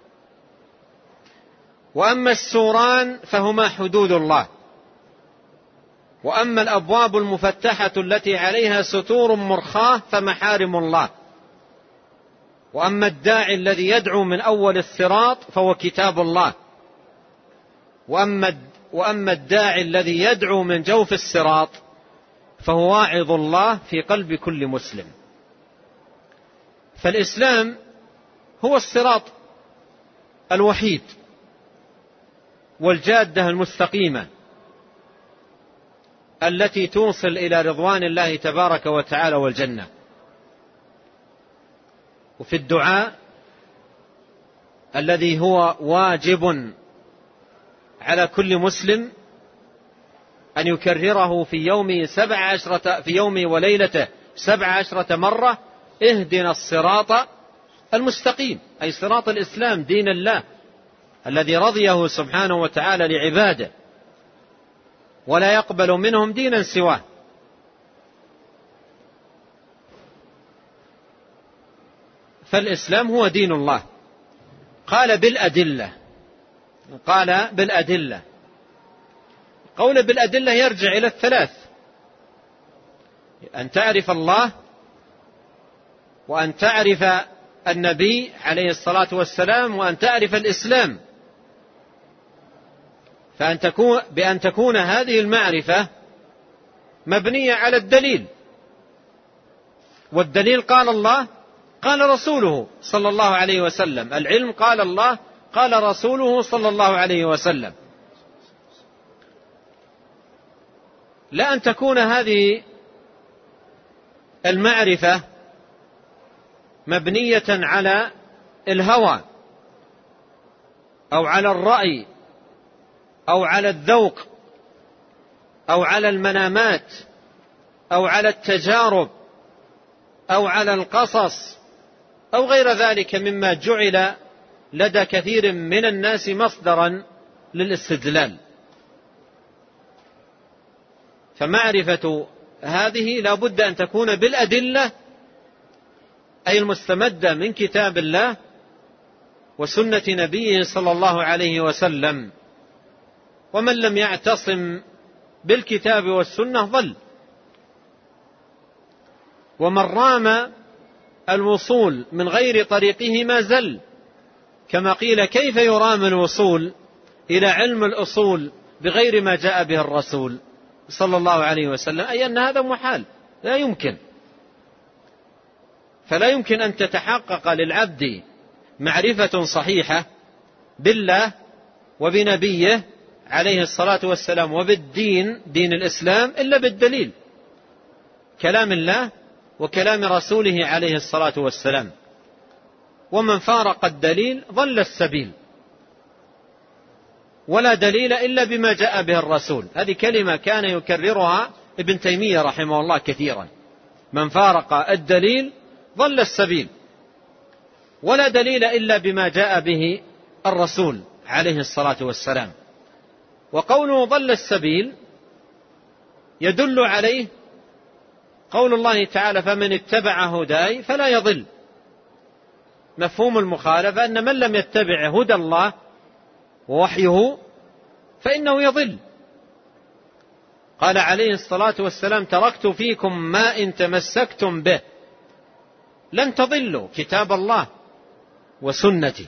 وأما السوران فهما حدود الله، وأما الأبواب المفتحة التي عليها ستور مرخاة فمحارم الله، وأما الداعي الذي يدعو من أول الصراط فهو كتاب الله، وأما الداعي الذي يدعو من جوف الصراط فهو واعظ الله في قلب كل مسلم. فالإسلام هو الصراط الوحيد والجادة المستقيمة التي توصل إلى رضوان الله تبارك وتعالى والجنة. وفي الدعاء الذي هو واجب على كل مسلم أن يكرره في يوم وليلته 17 مرة: اهدنا الصراط المستقيم، أي صراط الإسلام، دين الله الذي رضيه سبحانه وتعالى لعباده ولا يقبل منهم دينا سواه. فالإسلام هو دين الله. قال بالأدلة قول بالأدلة يرجع إلى الثلاث: أن تعرف الله، وأن تعرف النبي عليه الصلاة والسلام، وأن تعرف الإسلام. بأن تكون هذه المعرفة مبنية على الدليل، والدليل قال الله قال رسوله صلى الله عليه وسلم. العلم قال الله، قال رسوله صلى الله عليه وسلم. لا أن تكون هذه المعرفة مبنية على الهوى أو على الرأي أو على الذوق أو على المنامات أو على التجارب أو على القصص أو غير ذلك مما جعل لدى كثير من الناس مصدرا للاستدلال. فمعرفة هذه لا بد أن تكون بالأدلة، أي المستمدة من كتاب الله وسنة نبيه صلى الله عليه وسلم. ومن لم يعتصم بالكتاب والسنة ضل. ومن رام الوصول من غير طريقه ما زل، كما قيل كيف يرام الوصول إلى علم الأصول بغير ما جاء به الرسول صلى الله عليه وسلم، أي أن هذا محال، لا يمكن. فلا يمكن أن تتحقق للعبد معرفة صحيحة بالله وبنبيه عليه الصلاة والسلام وبالدين، دين الإسلام، إلا بالدليل، كلام الله وكلام رسوله عليه الصلاة والسلام. ومن فارق الدليل ضل السبيل، ولا دليل إلا بما جاء به الرسول. هذه كلمة كان يكررها ابن تيمية رحمه الله كثيرا: من فارق الدليل ضل السبيل، ولا دليل إلا بما جاء به الرسول عليه الصلاة والسلام. وقوله ضل السبيل يدل عليه قول الله تعالى: فمن اتبع هداي فلا يضل. مفهوم المخالفة أن من لم يتبع هدى الله ووحيه فإنه يضل. قال عليه الصلاة والسلام: تركت فيكم ما إن تمسكتم به لن تضلوا، كتاب الله وسنتي.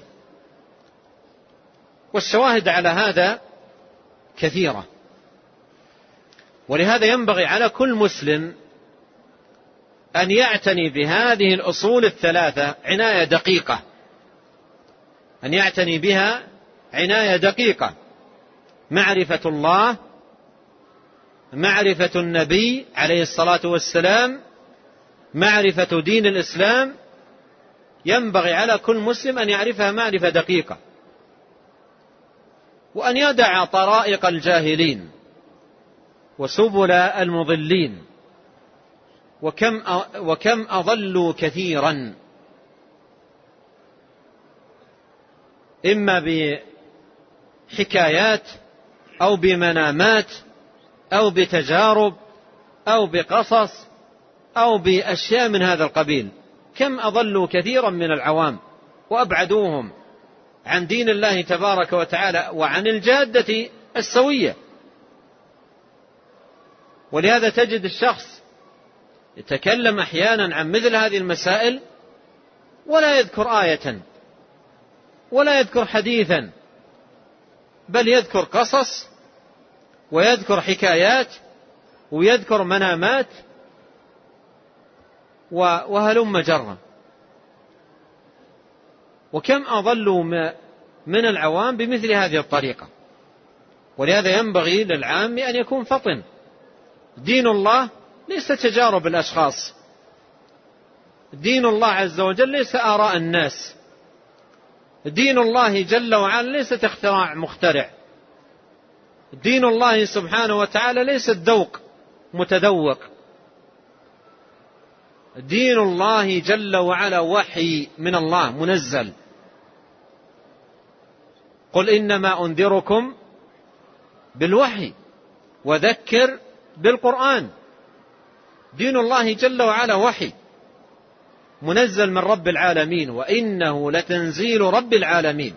والشواهد على هذا كثيرة. ولهذا ينبغي على كل مسلم أن يعتني بهذه الأصول الثلاثة عناية دقيقة، أن يعتني بها عناية دقيقة: معرفة الله، معرفة النبي عليه الصلاة والسلام، معرفة دين الإسلام. ينبغي على كل مسلم أن يعرفها معرفة دقيقة، وأن يدع طرائق الجاهلين وسبل المضلين. وكم أضلوا كثيرا، إما بحكايات أو بمنامات أو بتجارب أو بقصص أو بأشياء من هذا القبيل. كم أضلوا كثيرا من العوام وأبعدوهم عن دين الله تبارك وتعالى وعن الجادة السوية. ولهذا تجد الشخص يتكلم أحيانا عن مثل هذه المسائل ولا يذكر آية ولا يذكر حديثا، بل يذكر قصص ويذكر حكايات ويذكر منامات وهلم جرا. وكم أضلوا من العوام بمثل هذه الطريقة. ولهذا ينبغي للعام أن يكون فطن. دين الله ليس تجارب الأشخاص، دين الله عز وجل ليس آراء الناس، دين الله جل وعلا ليس اختراع مخترع، دين الله سبحانه وتعالى ليس الذوق متذوق، دين الله جل وعلا وحي من الله منزل. قل إنما أنذركم بالوحي وذكر بالقرآن. دين الله جل وعلا وحي منزل من رب العالمين، وإنه لتنزيل رب العالمين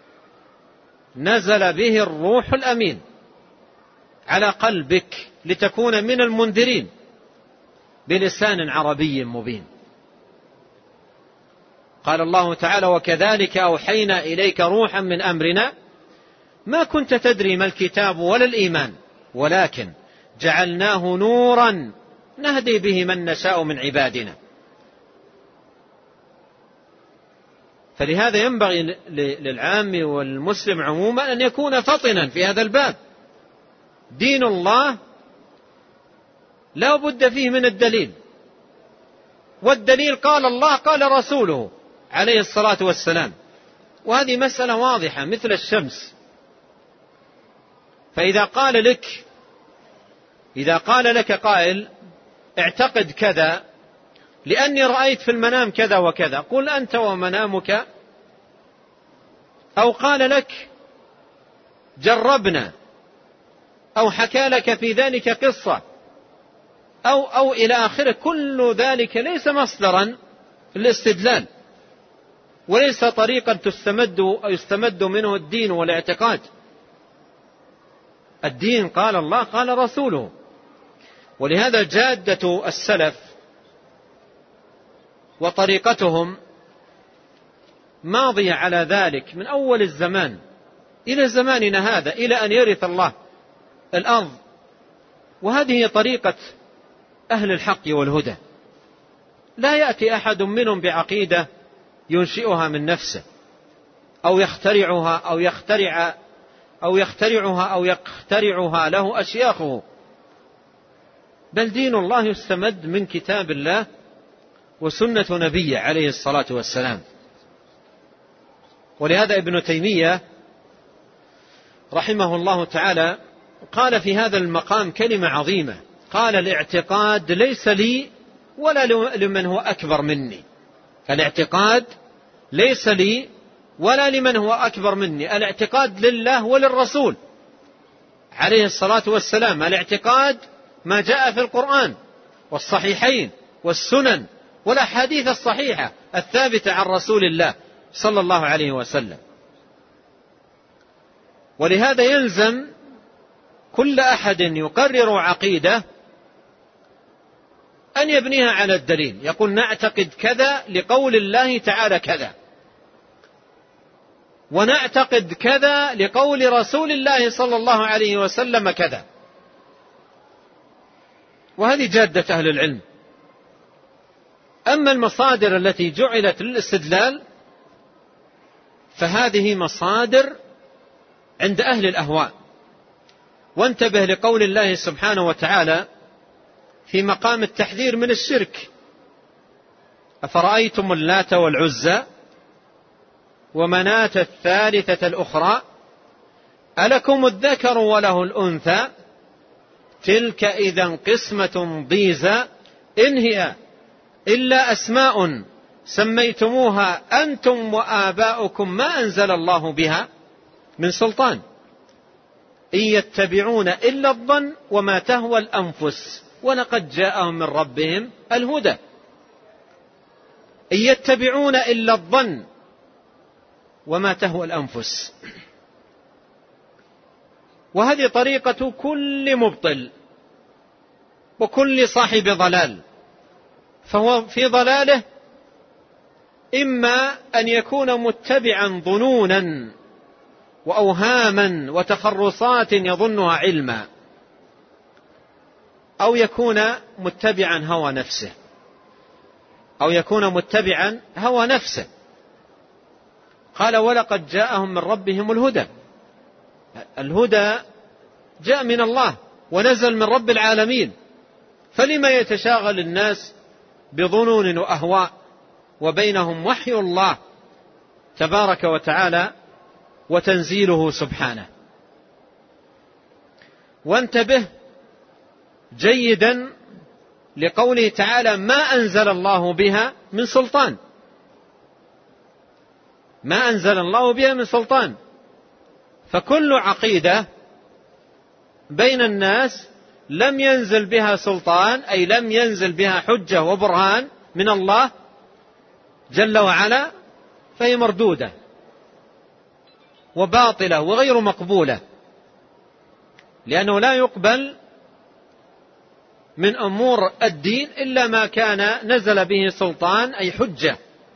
نزل به الروح الأمين على قلبك لتكون من المنذرين بلسان عربي مبين. قال الله تعالى: وكذلك أوحينا إليك روحا من أمرنا ما كنت تدري ما الكتاب ولا الإيمان ولكن جعلناه نورا نهدي به من نشاء من عبادنا. فلهذا ينبغي للعام والمسلم عموما أن يكون فطنا في هذا الباب. دين الله لا بد فيه من الدليل، والدليل قال الله قال رسوله عليه الصلاة والسلام، وهذه مسألة واضحة مثل الشمس. فإذا قال لك قائل اعتقد كذا لأني رأيت في المنام كذا وكذا، قل أنت ومنامك. أو قال لك جربنا، أو حكى لك في ذلك قصة، أو إلى آخره، كل ذلك ليس مصدرا للاستدلال، وليس طريقا يستمد منه الدين والاعتقاد. الدين قال الله قال رسوله. ولهذا جادة السلف وطريقتهم ماضية على ذلك من أول الزمان إلى زماننا هذا، إلى أن يرث الله الأرض. وهذه هي طريقة أهل الحق والهدى. لا يأتي أحد منهم بعقيدة ينشئها من نفسه، أو يخترعها له أشياخه، بل دين الله يستمد من كتاب الله وسنة نبيه عليه الصلاة والسلام. ولهذا ابن تيمية رحمه الله تعالى قال في هذا المقام كلمة عظيمة، قال الاعتقاد ليس لي ولا لمن هو أكبر مني. الاعتقاد ليس لي ولا لمن هو أكبر مني، الاعتقاد لله وللرسول عليه الصلاة والسلام. الاعتقاد ما جاء في القرآن والصحيحين والسنن والأحاديث الصحيحة الثابتة عن رسول الله صلى الله عليه وسلم. ولهذا يلزم كل أحد يقرر عقيدة أن يبنيها على الدليل، يقول نعتقد كذا لقول الله تعالى كذا، ونعتقد كذا لقول رسول الله صلى الله عليه وسلم كذا. وهذه جادة أهل العلم. أما المصادر التي جعلت للاستدلال فهذه مصادر عند أهل الأهواء. وانتبه لقول الله سبحانه وتعالى في مقام التحذير من الشرك: أفرأيتم اللات والعزى ومناة الثالثة الأخرى ألكم الذكر وله الأنثى تلك إذا قسمة ضيزى إن هي إلا أسماء سميتموها أنتم وآباؤكم ما أنزل الله بها من سلطان إن يتبعون إلا الظن وما تهوى الأنفس ولقد جاءهم من ربهم الهدى. إن يتبعون إلا الظن وما تهوى الأنفس. وهذه طريقة كل مبطل وكل صاحب ضلال، فهو في ضلاله إما أن يكون متبعا ظنونا وأوهاما وتخرصات يظنها علما، أو يكون متبعا هوى نفسه. قال ولقد جاءهم من ربهم الهدى. الهدى جاء من الله ونزل من رب العالمين، فلما يتشاغل الناس بظنون وأهواء وبينهم وحي الله تبارك وتعالى وتنزيله سبحانه. وانتبه جيدا لقوله تعالى ما أنزل الله بها من سلطان. ما أنزل الله بها من سلطان. فكل عقيدة بين الناس لم ينزل بها سلطان، أي لم ينزل بها حجة وبرهان من الله جل وعلا، فهي مردودة وباطلة وغير مقبولة، لأنه لا يقبل من أمور الدين إلا ما كان نزل به سلطان، أي حجة.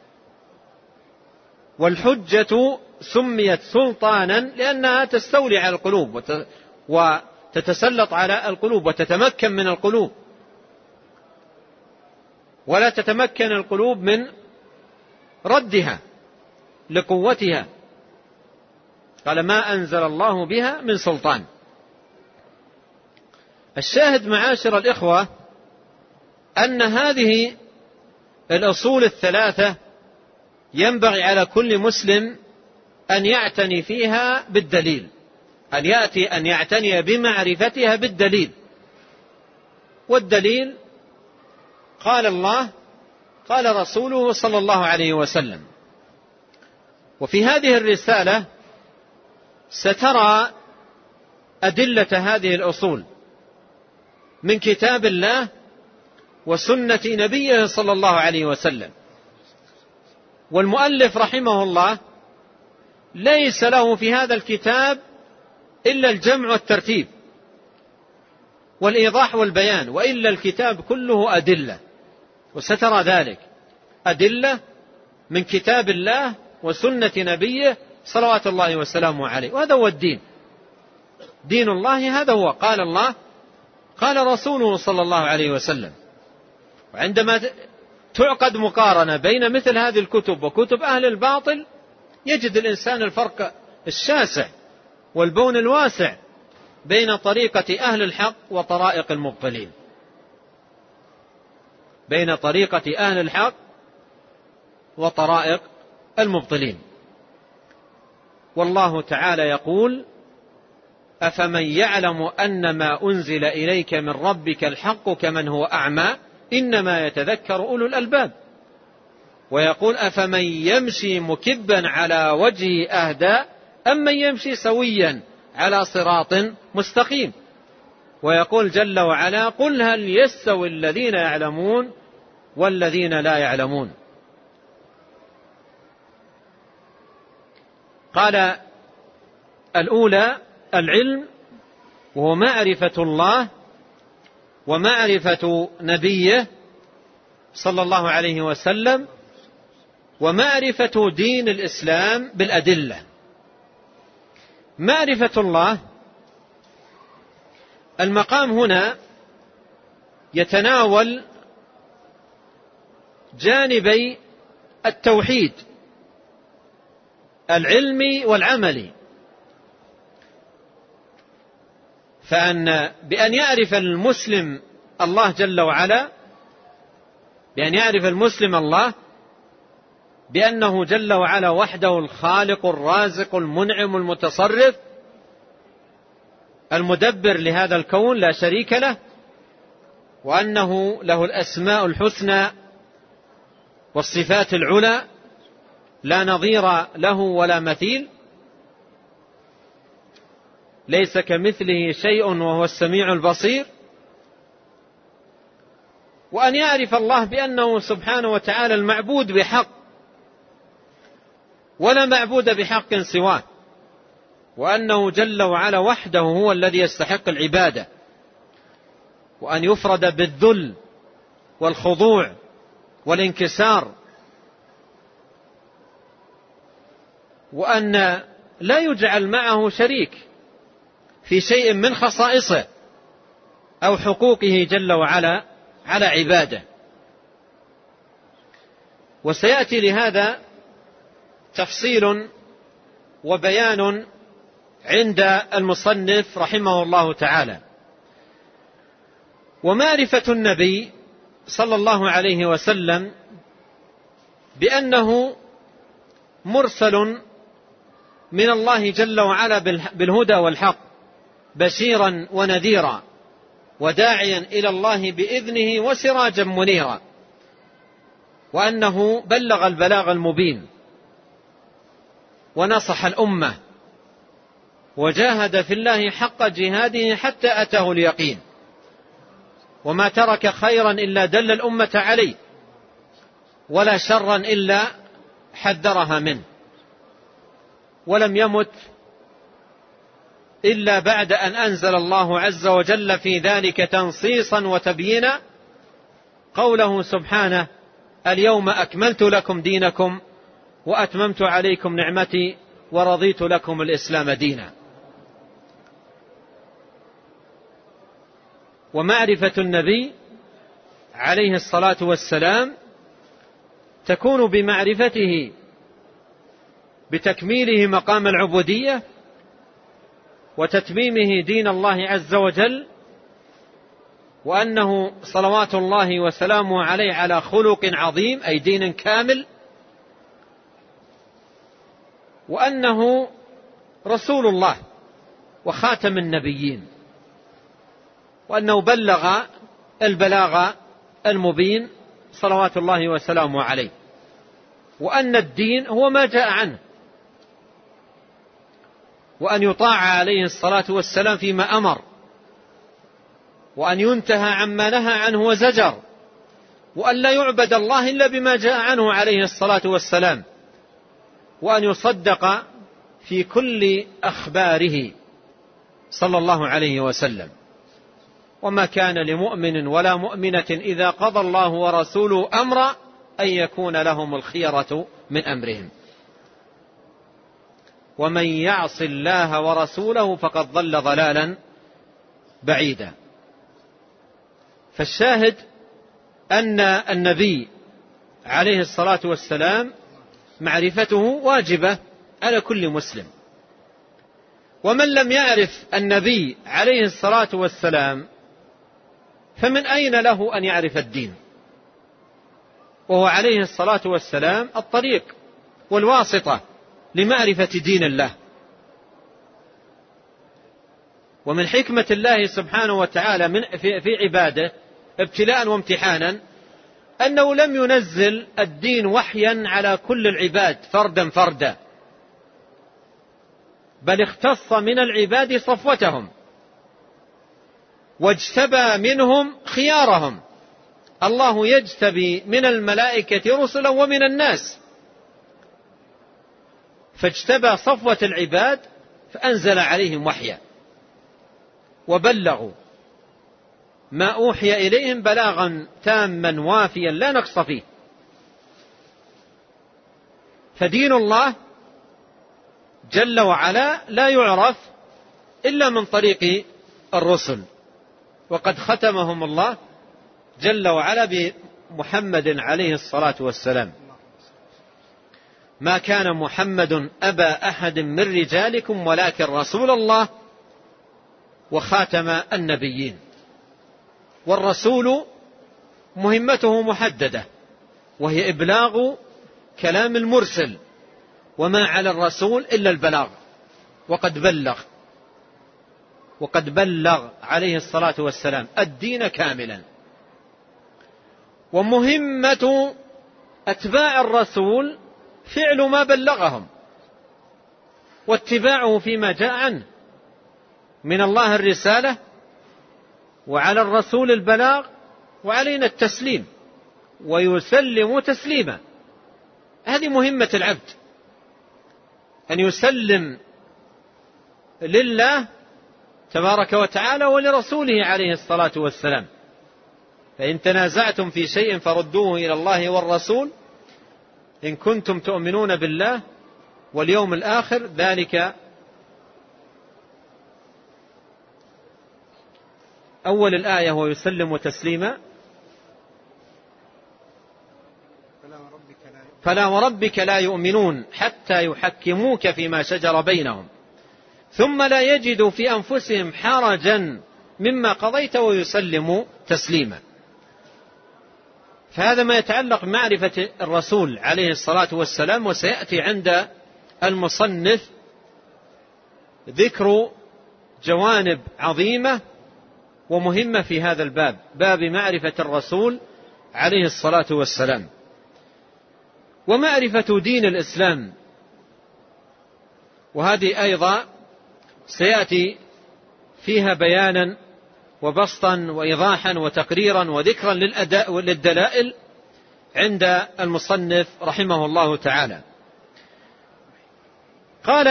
والحجة سميت سلطانا لأنها تستولي على القلوب وتتسلط على القلوب وتتمكن من القلوب، ولا تتمكن القلوب من ردها. لقوتها. قال ما أنزل الله بها من سلطان. الشاهد معاشر الإخوة أن هذه الأصول الثلاثة ينبغي على كل مسلم أن يعتني فيها بالدليل، أن يعتني بمعرفتها بالدليل. والدليل قال الله قال رسوله صلى الله عليه وسلم. وفي هذه الرسالة سترى أدلة هذه الأصول من كتاب الله وسنة نبيه صلى الله عليه وسلم. والمؤلف رحمه الله ليس له في هذا الكتاب إلا الجمع والترتيب والإيضاح والبيان، وإلا الكتاب كله أدلة، وسترى ذلك أدلة من كتاب الله وسنة نبيه صلوات الله وسلامه عليه. وهذا هو الدين، دين الله هذا هو، قال الله قال رسوله صلى الله عليه وسلم. وعندما تعقد مقارنة بين مثل هذه الكتب وكتب أهل الباطل يجد الإنسان الفرق الشاسع والبون الواسع بين طريقة أهل الحق وطرائق المبطلين، بين طريقة أهل الحق وطرائق المبطلين. والله تعالى يقول أفمن يعلم أن ما أنزل إليك من ربك الحق كمن هو أعمى إنما يتذكر أولو الألباب. ويقول أفمن يمشي مكبا على وجهه أهدى أمن يمشي سويا على صراط مستقيم. ويقول جل وعلا قل هل يستوي الذين يعلمون والذين لا يعلمون. قال الأولى العلم، وهو معرفة الله ومعرفة نبيه صلى الله عليه وسلم ومعرفة دين الإسلام بالأدلة. معرفة الله، المقام هنا يتناول جانبي التوحيد العلمي والعملي. بأن يعرف المسلم الله جل وعلا، بأن يعرف المسلم الله بأنه جل وعلا وحده الخالق الرازق المنعم المتصرف المدبر لهذا الكون لا شريك له، وأنه له الأسماء الحسنى والصفات العلى لا نظير له ولا مثيل، ليس كمثله شيء وهو السميع البصير. وأن يعرف الله بأنه سبحانه وتعالى المعبود بحق ولا معبود بحق سواه، وأنه جل وعلا وحده هو الذي يستحق العبادة، وأن يفرد بالذل والخضوع والانكسار، وأن لا يجعل معه شريك في شيء من خصائصه أو حقوقه جل وعلا على عباده. وسيأتي لهذا تفصيل وبيان عند المصنف رحمه الله تعالى. ومعرفة النبي صلى الله عليه وسلم بأنه مرسل من الله جل وعلا بالهدى والحق بشيرا ونذيرا وداعيا إلى الله بإذنه وسراجا منيرا، وأنه بلغ البلاغ المبين ونصح الأمة وجاهد في الله حق جهاده حتى أتاه اليقين، وما ترك خيرا إلا دل الأمة عليه ولا شرا إلا حذرها منه، ولم يمت إلا بعد أن أنزل الله عز وجل في ذلك تنصيصا وتبيينا قوله سبحانه اليوم أكملت لكم دينكم وأتممت عليكم نعمتي ورضيت لكم الإسلام دينا. ومعرفة النبي عليه الصلاة والسلام تكون بمعرفته بتكميله مقام العبودية وتتميمه دين الله عز وجل، وأنه صلوات الله وسلامه عليه على خلق عظيم أي دين كامل، وأنه رسول الله وخاتم النبيين، وأنه بلغ البلاغ المبين صلوات الله وسلامه عليه، وأن الدين هو ما جاء عنه، وأن يطاع عليه الصلاة والسلام فيما أمر، وأن ينتهى عما نهى عنه وزجر، وأن لا يعبد الله إلا بما جاء عنه عليه الصلاة والسلام، وأن يصدق في كل أخباره صلى الله عليه وسلم. وما كان لمؤمن ولا مؤمنة إذا قضى الله ورسوله أمرا أن يكون لهم الخيرة من أمرهم، ومن يعص الله ورسوله فقد ضل ضلالا بعيدا. فالشاهد أن النبي عليه الصلاة والسلام معرفته واجبة على كل مسلم، ومن لم يعرف النبي عليه الصلاة والسلام فمن أين له أن يعرف الدين؟ وهو عليه الصلاة والسلام الطريق والواسطة لمعرفة دين الله. ومن حكمة الله سبحانه وتعالى في عباده ابتلاء وامتحانا أنه لم ينزل الدين وحيا على كل العباد فردا فردا، بل اختص من العباد صفوتهم واجتبى منهم خيارهم. الله يجتبي من الملائكة رسلا ومن الناس، فاجتبى صفوة العباد فأنزل عليهم وحيا وبلغوا ما أوحي إليهم بلاغا تاما وافيا لا نقص فيه. فدين الله جل وعلا لا يعرف إلا من طريق الرسل، وقد ختمهم الله جل وعلا بمحمد عليه الصلاة والسلام. ما كان محمد أبا أحد من رجالكم ولكن رسول الله وخاتم النبيين. والرسول مهمته محددة، وهي إبلاغ كلام المرسل، وما على الرسول إلا البلاغ، وقد بلغ عليه الصلاة والسلام الدين كاملا. ومهمة أتباع الرسول فعل ما بلغهم واتباعه فيما جاء عنه من الله الرسالة، وعلى الرسول البلاغ، وعلينا التسليم ويسلم تسليما. هذه مهمة العبد، أن يسلم لله تبارك وتعالى ولرسوله عليه الصلاة والسلام. فإن تنازعتم في شيء فردوه إلى الله والرسول إن كنتم تؤمنون بالله واليوم الآخر، ذلك أول الآية هو يسلم تسليما. فلا وربك لا يؤمنون حتى يحكموك فيما شجر بينهم ثم لا يجدوا في أنفسهم حرجا مما قضيت ويسلموا تسليما. فهذا ما يتعلق بمعرفة الرسول عليه الصلاة والسلام. وسيأتي عند المصنف ذكر جوانب عظيمة ومهمة في هذا الباب، باب معرفة الرسول عليه الصلاة والسلام. ومعرفة دين الإسلام، وهذه أيضا سيأتي فيها بيانا وبسطا وإيضاحا وتقريرا وذكرا للدلائل عند المصنف رحمه الله تعالى. قال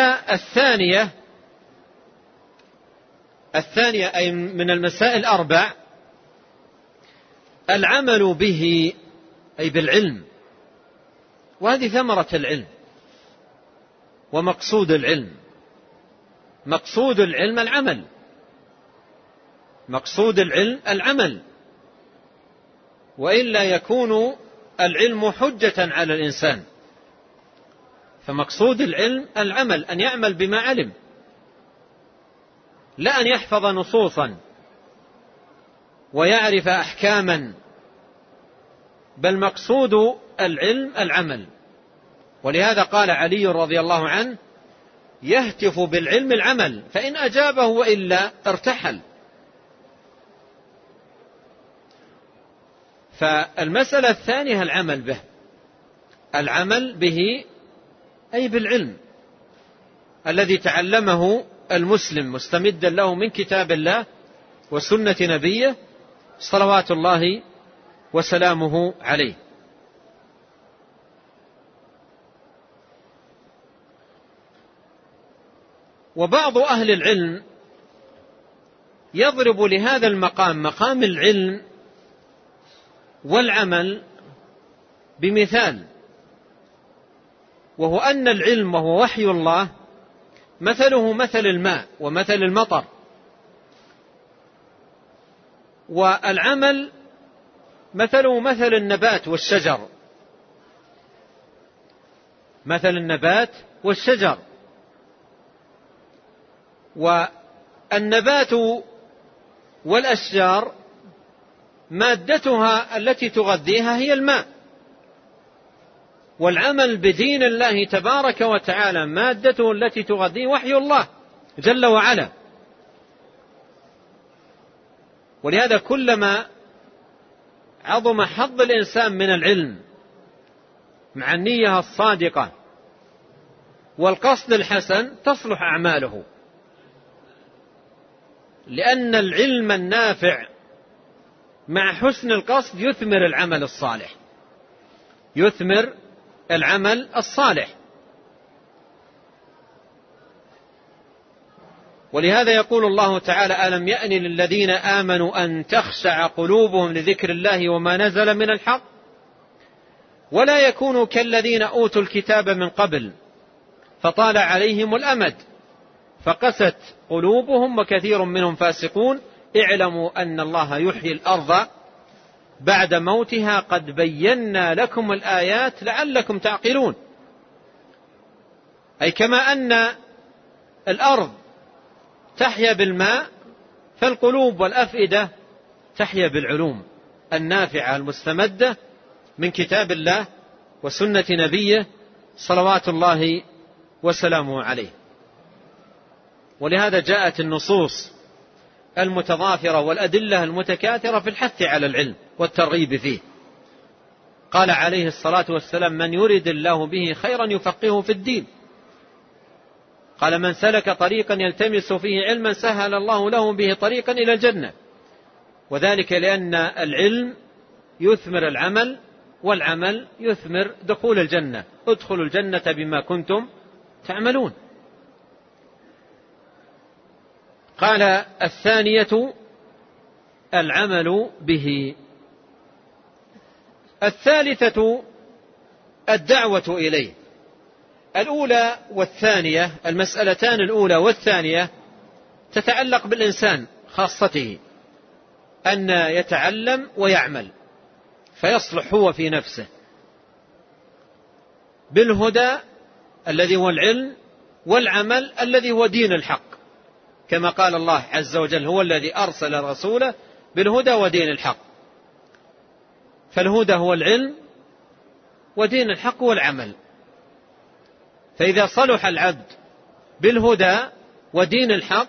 الثانية أي من المسائل 4 العمل به أي بالعلم، وهذه ثمرة العلم ومقصود العلم. مقصود العلم العمل، مقصود العلم العمل، وإلا يكون العلم حجة على الإنسان. فمقصود العلم العمل، أن يعمل بما علم، لا أن يحفظ نصوصا ويعرف أحكاما، بل مقصود العلم العمل. ولهذا قال علي رضي الله عنه: يهتف بالعلم العمل، فإن أجابه وإلا ارتحل. فالمسألة الثانية العمل به، العمل به أي بالعلم الذي تعلمه المسلم مستمدا له من كتاب الله وسنة نبيه صلوات الله وسلامه عليه. وبعض أهل العلم يضرب لهذا المقام، مقام العلم والعمل، بمثال، وهو أن العلم وهو وحي الله مثله مثل الماء ومثل المطر، والعمل مثله مثل النبات والشجر، مثل النبات والشجر. والنبات والأشجار مادتها التي تغذيها هي الماء، والعمل بدين الله تبارك وتعالى مادته التي تغذيه وحي الله جل وعلا. ولهذا كلما عظم حظ الإنسان من العلم مع النية الصادقة والقصد الحسن تصلح أعماله، لأن العلم النافع مع حسن القصد يثمر العمل الصالح، يثمر العمل الصالح. ولهذا يقول الله تعالى: ألم يأن للذين آمنوا أن تخشع قلوبهم لذكر الله وما نزل من الحق ولا يكونوا كالذين أوتوا الكتاب من قبل فطال عليهم الأمد فقست قلوبهم وكثير منهم فاسقون اعلموا أن الله يحيي الأرض بعد موتها قد بينا لكم الآيات لعلكم تعقلون. أي كما أن الأرض تحيا بالماء فالقلوب والأفئدة تحيا بالعلوم النافعة المستمدة من كتاب الله وسنة نبيه صلوات الله وسلامه عليه. ولهذا جاءت النصوص المتضافرة والأدلة المتكاثرة في الحث على العلم والترغيب فيه. قال عليه الصلاة والسلام: من يرد الله به خيرا يفقهه في الدين. قال: من سلك طريقا يلتمس فيه علما سهل الله له به طريقا إلى الجنة. وذلك لأن العلم يثمر العمل، والعمل يثمر دخول الجنة. ادخلوا الجنة بما كنتم تعملون. قال: الثانية العمل به. الثالثة الدعوة إليه. الأولى والثانية، المسألتان الأولى والثانية تتعلق بالإنسان خاصته، أن يتعلم ويعمل فيصلح هو في نفسه بالهدى الذي هو العلم، والعمل الذي هو دين الحق، كما قال الله عز وجل: هو الذي أرسل رسوله بالهدى ودين الحق. فالهدى هو العلم، ودين الحق هو العمل. فإذا صلح العبد بالهدى ودين الحق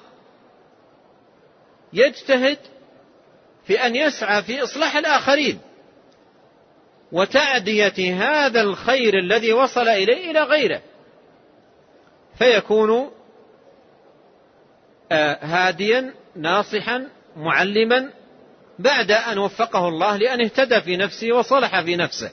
يجتهد في أن يسعى في إصلاح الآخرين وتعدية هذا الخير الذي وصل إليه إلى غيره، فيكون هاديا ناصحا معلما بعد أن وفقه الله لأن اهتدى في نفسه وصلح في نفسه.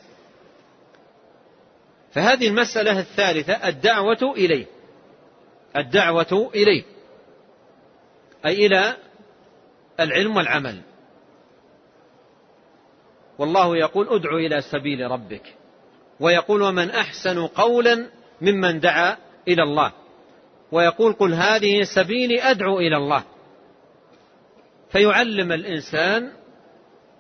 فهذه المسألة الثالثة الدعوة إليه، الدعوة إليه أي إلى العلم والعمل. والله يقول: ادع إلى سبيل ربك، ويقول: ومن أحسن قولا ممن دعا إلى الله، ويقول: قل هذه سبيلي أدعو إلى الله. فيعلم الإنسان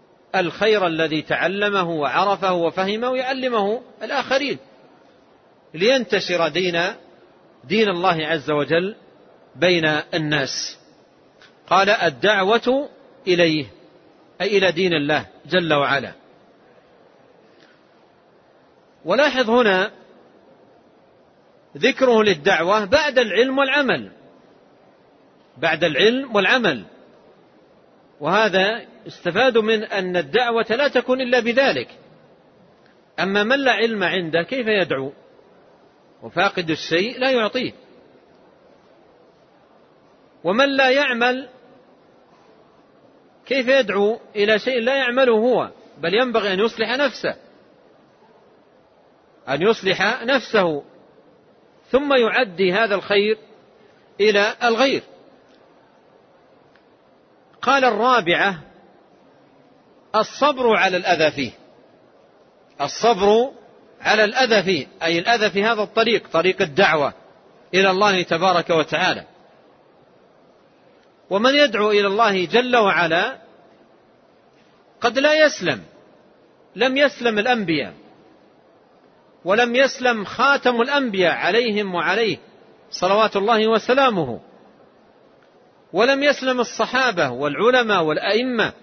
الخير الذي تعلمه وعرفه وفهمه ويعلمه الآخرين. لينتشر دين الله عز وجل بين الناس. قال الدعوة إليه أي إلى دين الله جل وعلا. ولاحظ هنا ذكره للدعوة بعد العلم والعمل، بعد العلم والعمل، وهذا استفاد من أن الدعوة لا تكون إلا بذلك. أما من لا علم عنده كيف يدعو؟ وفاقد الشيء لا يعطيه. ومن لا يعمل كيف يدعو إلى شيء لا يعمله هو؟ بل ينبغي أن يصلح نفسه، أن يصلح نفسه ثم يعدي هذا الخير إلى الغير. قال الرابعة الصبر على الأذى فيه. الصبر على الأذى فيه أي الأذى في هذا الطريق، طريق الدعوة إلى الله تبارك وتعالى. ومن يدعو إلى الله جل وعلا قد لا يسلم، لم يسلم الأنبياء، ولم يسلم خاتم الأنبياء عليهم وعليه صلوات الله وسلامه، ولم يسلم الصحابة والعلماء والأئمة،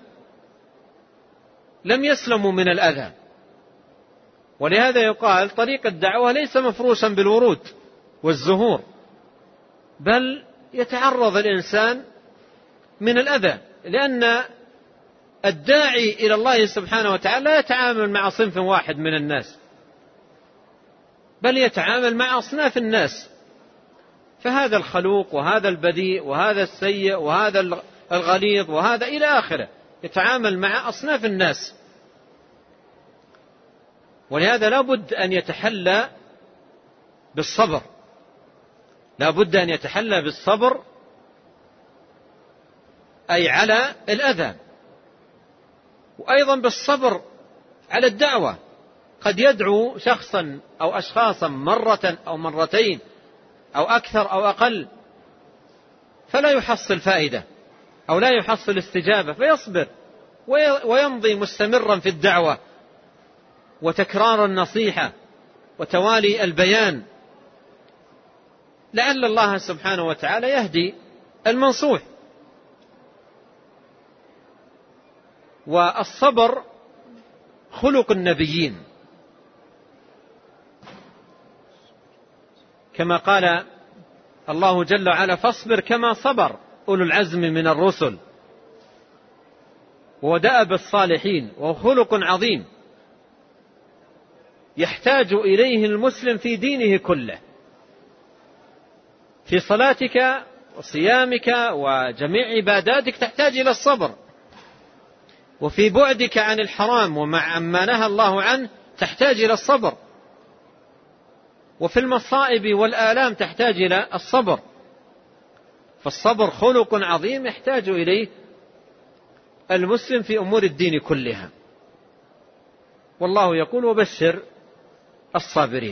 لم يسلموا من الأذى. ولهذا يقال طريق الدعوة ليس مفروشا بالورود والزهور، بل يتعرض الإنسان من الأذى، لأن الداعي إلى الله سبحانه وتعالى لا يتعامل مع صنف واحد من الناس، بل يتعامل مع أصناف الناس، فهذا الخلوق وهذا البذيء وهذا السيء وهذا الغليظ وهذا إلى آخره، يتعامل مع أصناف الناس. ولهذا لا بد أن يتحلى بالصبر، لا بد أن يتحلى بالصبر أي على الأذى، وأيضا بالصبر على الدعوة. قد يدعو شخصا أو أشخاصا مرة أو مرتين أو أكثر أو أقل فلا يحصل فائدة أو لا يحصل استجابة، فيصبر ويمضي مستمرا في الدعوة وتكرار النصيحة وتوالي البيان، لعل الله سبحانه وتعالى يهدي المنصوح. والصبر خلق النبيين، كما قال الله جل وعلا فاصبر كما صبر أولو العزم من الرسل. ودأب الصالحين، وهو خلق عظيم يحتاج إليه المسلم في دينه كله، في صلاتك وصيامك وجميع عباداتك تحتاج إلى الصبر، وفي بعدك عن الحرام ومع ما نهى الله عنه تحتاج إلى الصبر، وفي المصائب والآلام تحتاج إلى الصبر. فالصبر خلق عظيم يحتاج إليه المسلم في أمور الدين كلها. والله يقول وبشر الصابرين.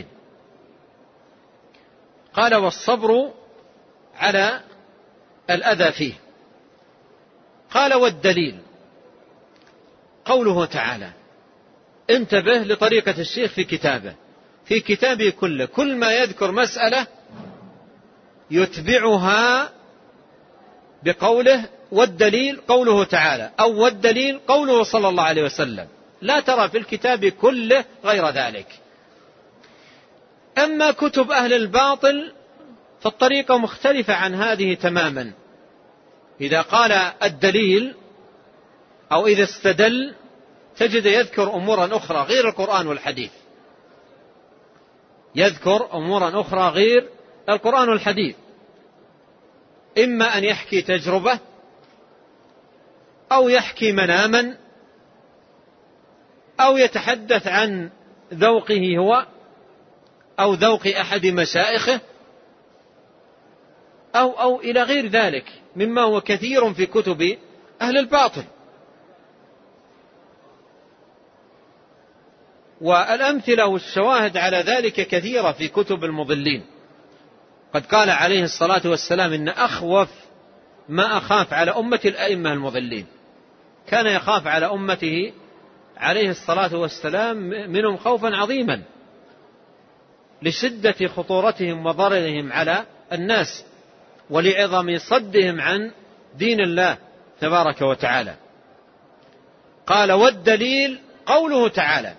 قال والصبر على الأذى فيه. قال والدليل قوله تعالى، انتبه لطريقة الشيخ في كتابه، في كتابه كله كل ما يذكر مسألة يتبعها بقوله والدليل قوله تعالى أو والدليل قوله صلى الله عليه وسلم، لا ترى في الكتاب كله غير ذلك. أما كتب أهل الباطل فالطريقة مختلفة عن هذه تماما. إذا قال الدليل أو إذا استدل تجد يذكر أمورا أخرى غير القرآن والحديث، يذكر أمورا أخرى غير القرآن والحديث، إما أن يحكي تجربة أو يحكي مناما أو يتحدث عن ذوقه هو أو ذوق أحد مشائخه أو إلى غير ذلك مما هو كثير في كتب أهل الباطل. والأمثلة والشواهد على ذلك كثيرة في كتب المضلين. قد قال عليه الصلاة والسلام إن أخوف ما أخاف على أمة الأئمة المضلين، كان يخاف على أمته عليه الصلاة والسلام منهم خوفا عظيما. لشدة خطورتهم وضررهم على الناس ولعظم صدهم عن دين الله تبارك وتعالى. قال والدليل قوله تعالى،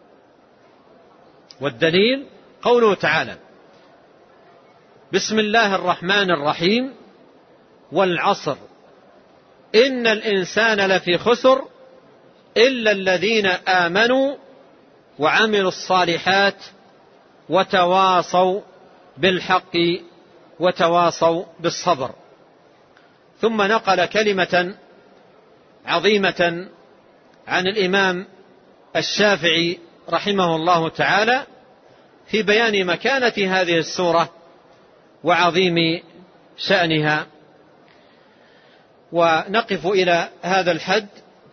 والدليل قوله تعالى: بسم الله الرحمن الرحيم والعصر إن الإنسان لفي خسر إلا الذين آمنوا وعملوا الصالحات وتواصوا بالحق وتواصوا بالصبر. ثم نقل كلمة عظيمة عن الإمام الشافعي رحمه الله تعالى في بيان مكانة هذه السورة وعظيم شأنها. ونقف إلى هذا الحد،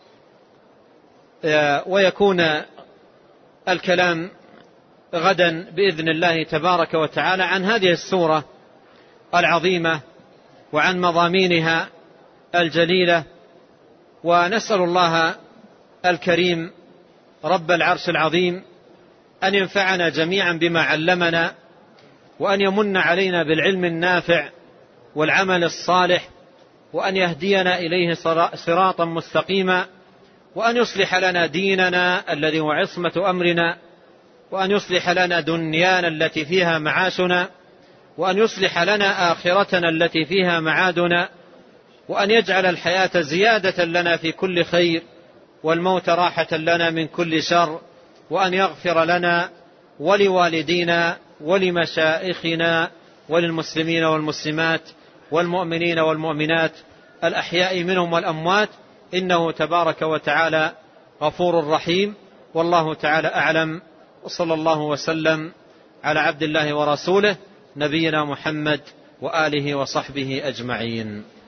ويكون الكلام غدا بإذن الله تبارك وتعالى عن هذه السورة العظيمة وعن مضامينها الجليلة. ونسأل الله الكريم رب العرش العظيم أن ينفعنا جميعا بما علمنا، وأن يمن علينا بالعلم النافع والعمل الصالح، وأن يهدينا إليه صراطا مستقيما، وأن يصلح لنا ديننا الذي هو عصمة أمرنا، وأن يصلح لنا دنيانا التي فيها معاشنا، وأن يصلح لنا آخرتنا التي فيها معادنا، وأن يجعل الحياة زيادة لنا في كل خير والموت راحة لنا من كل شر، وأن يغفر لنا ولوالدينا ولمشائخنا وللمسلمين والمسلمات والمؤمنين والمؤمنات الأحياء منهم والأموات، إنه تبارك وتعالى غفور رحيم. والله تعالى أعلم، وصلى الله وسلم على عبد الله ورسوله نبينا محمد وآله وصحبه أجمعين.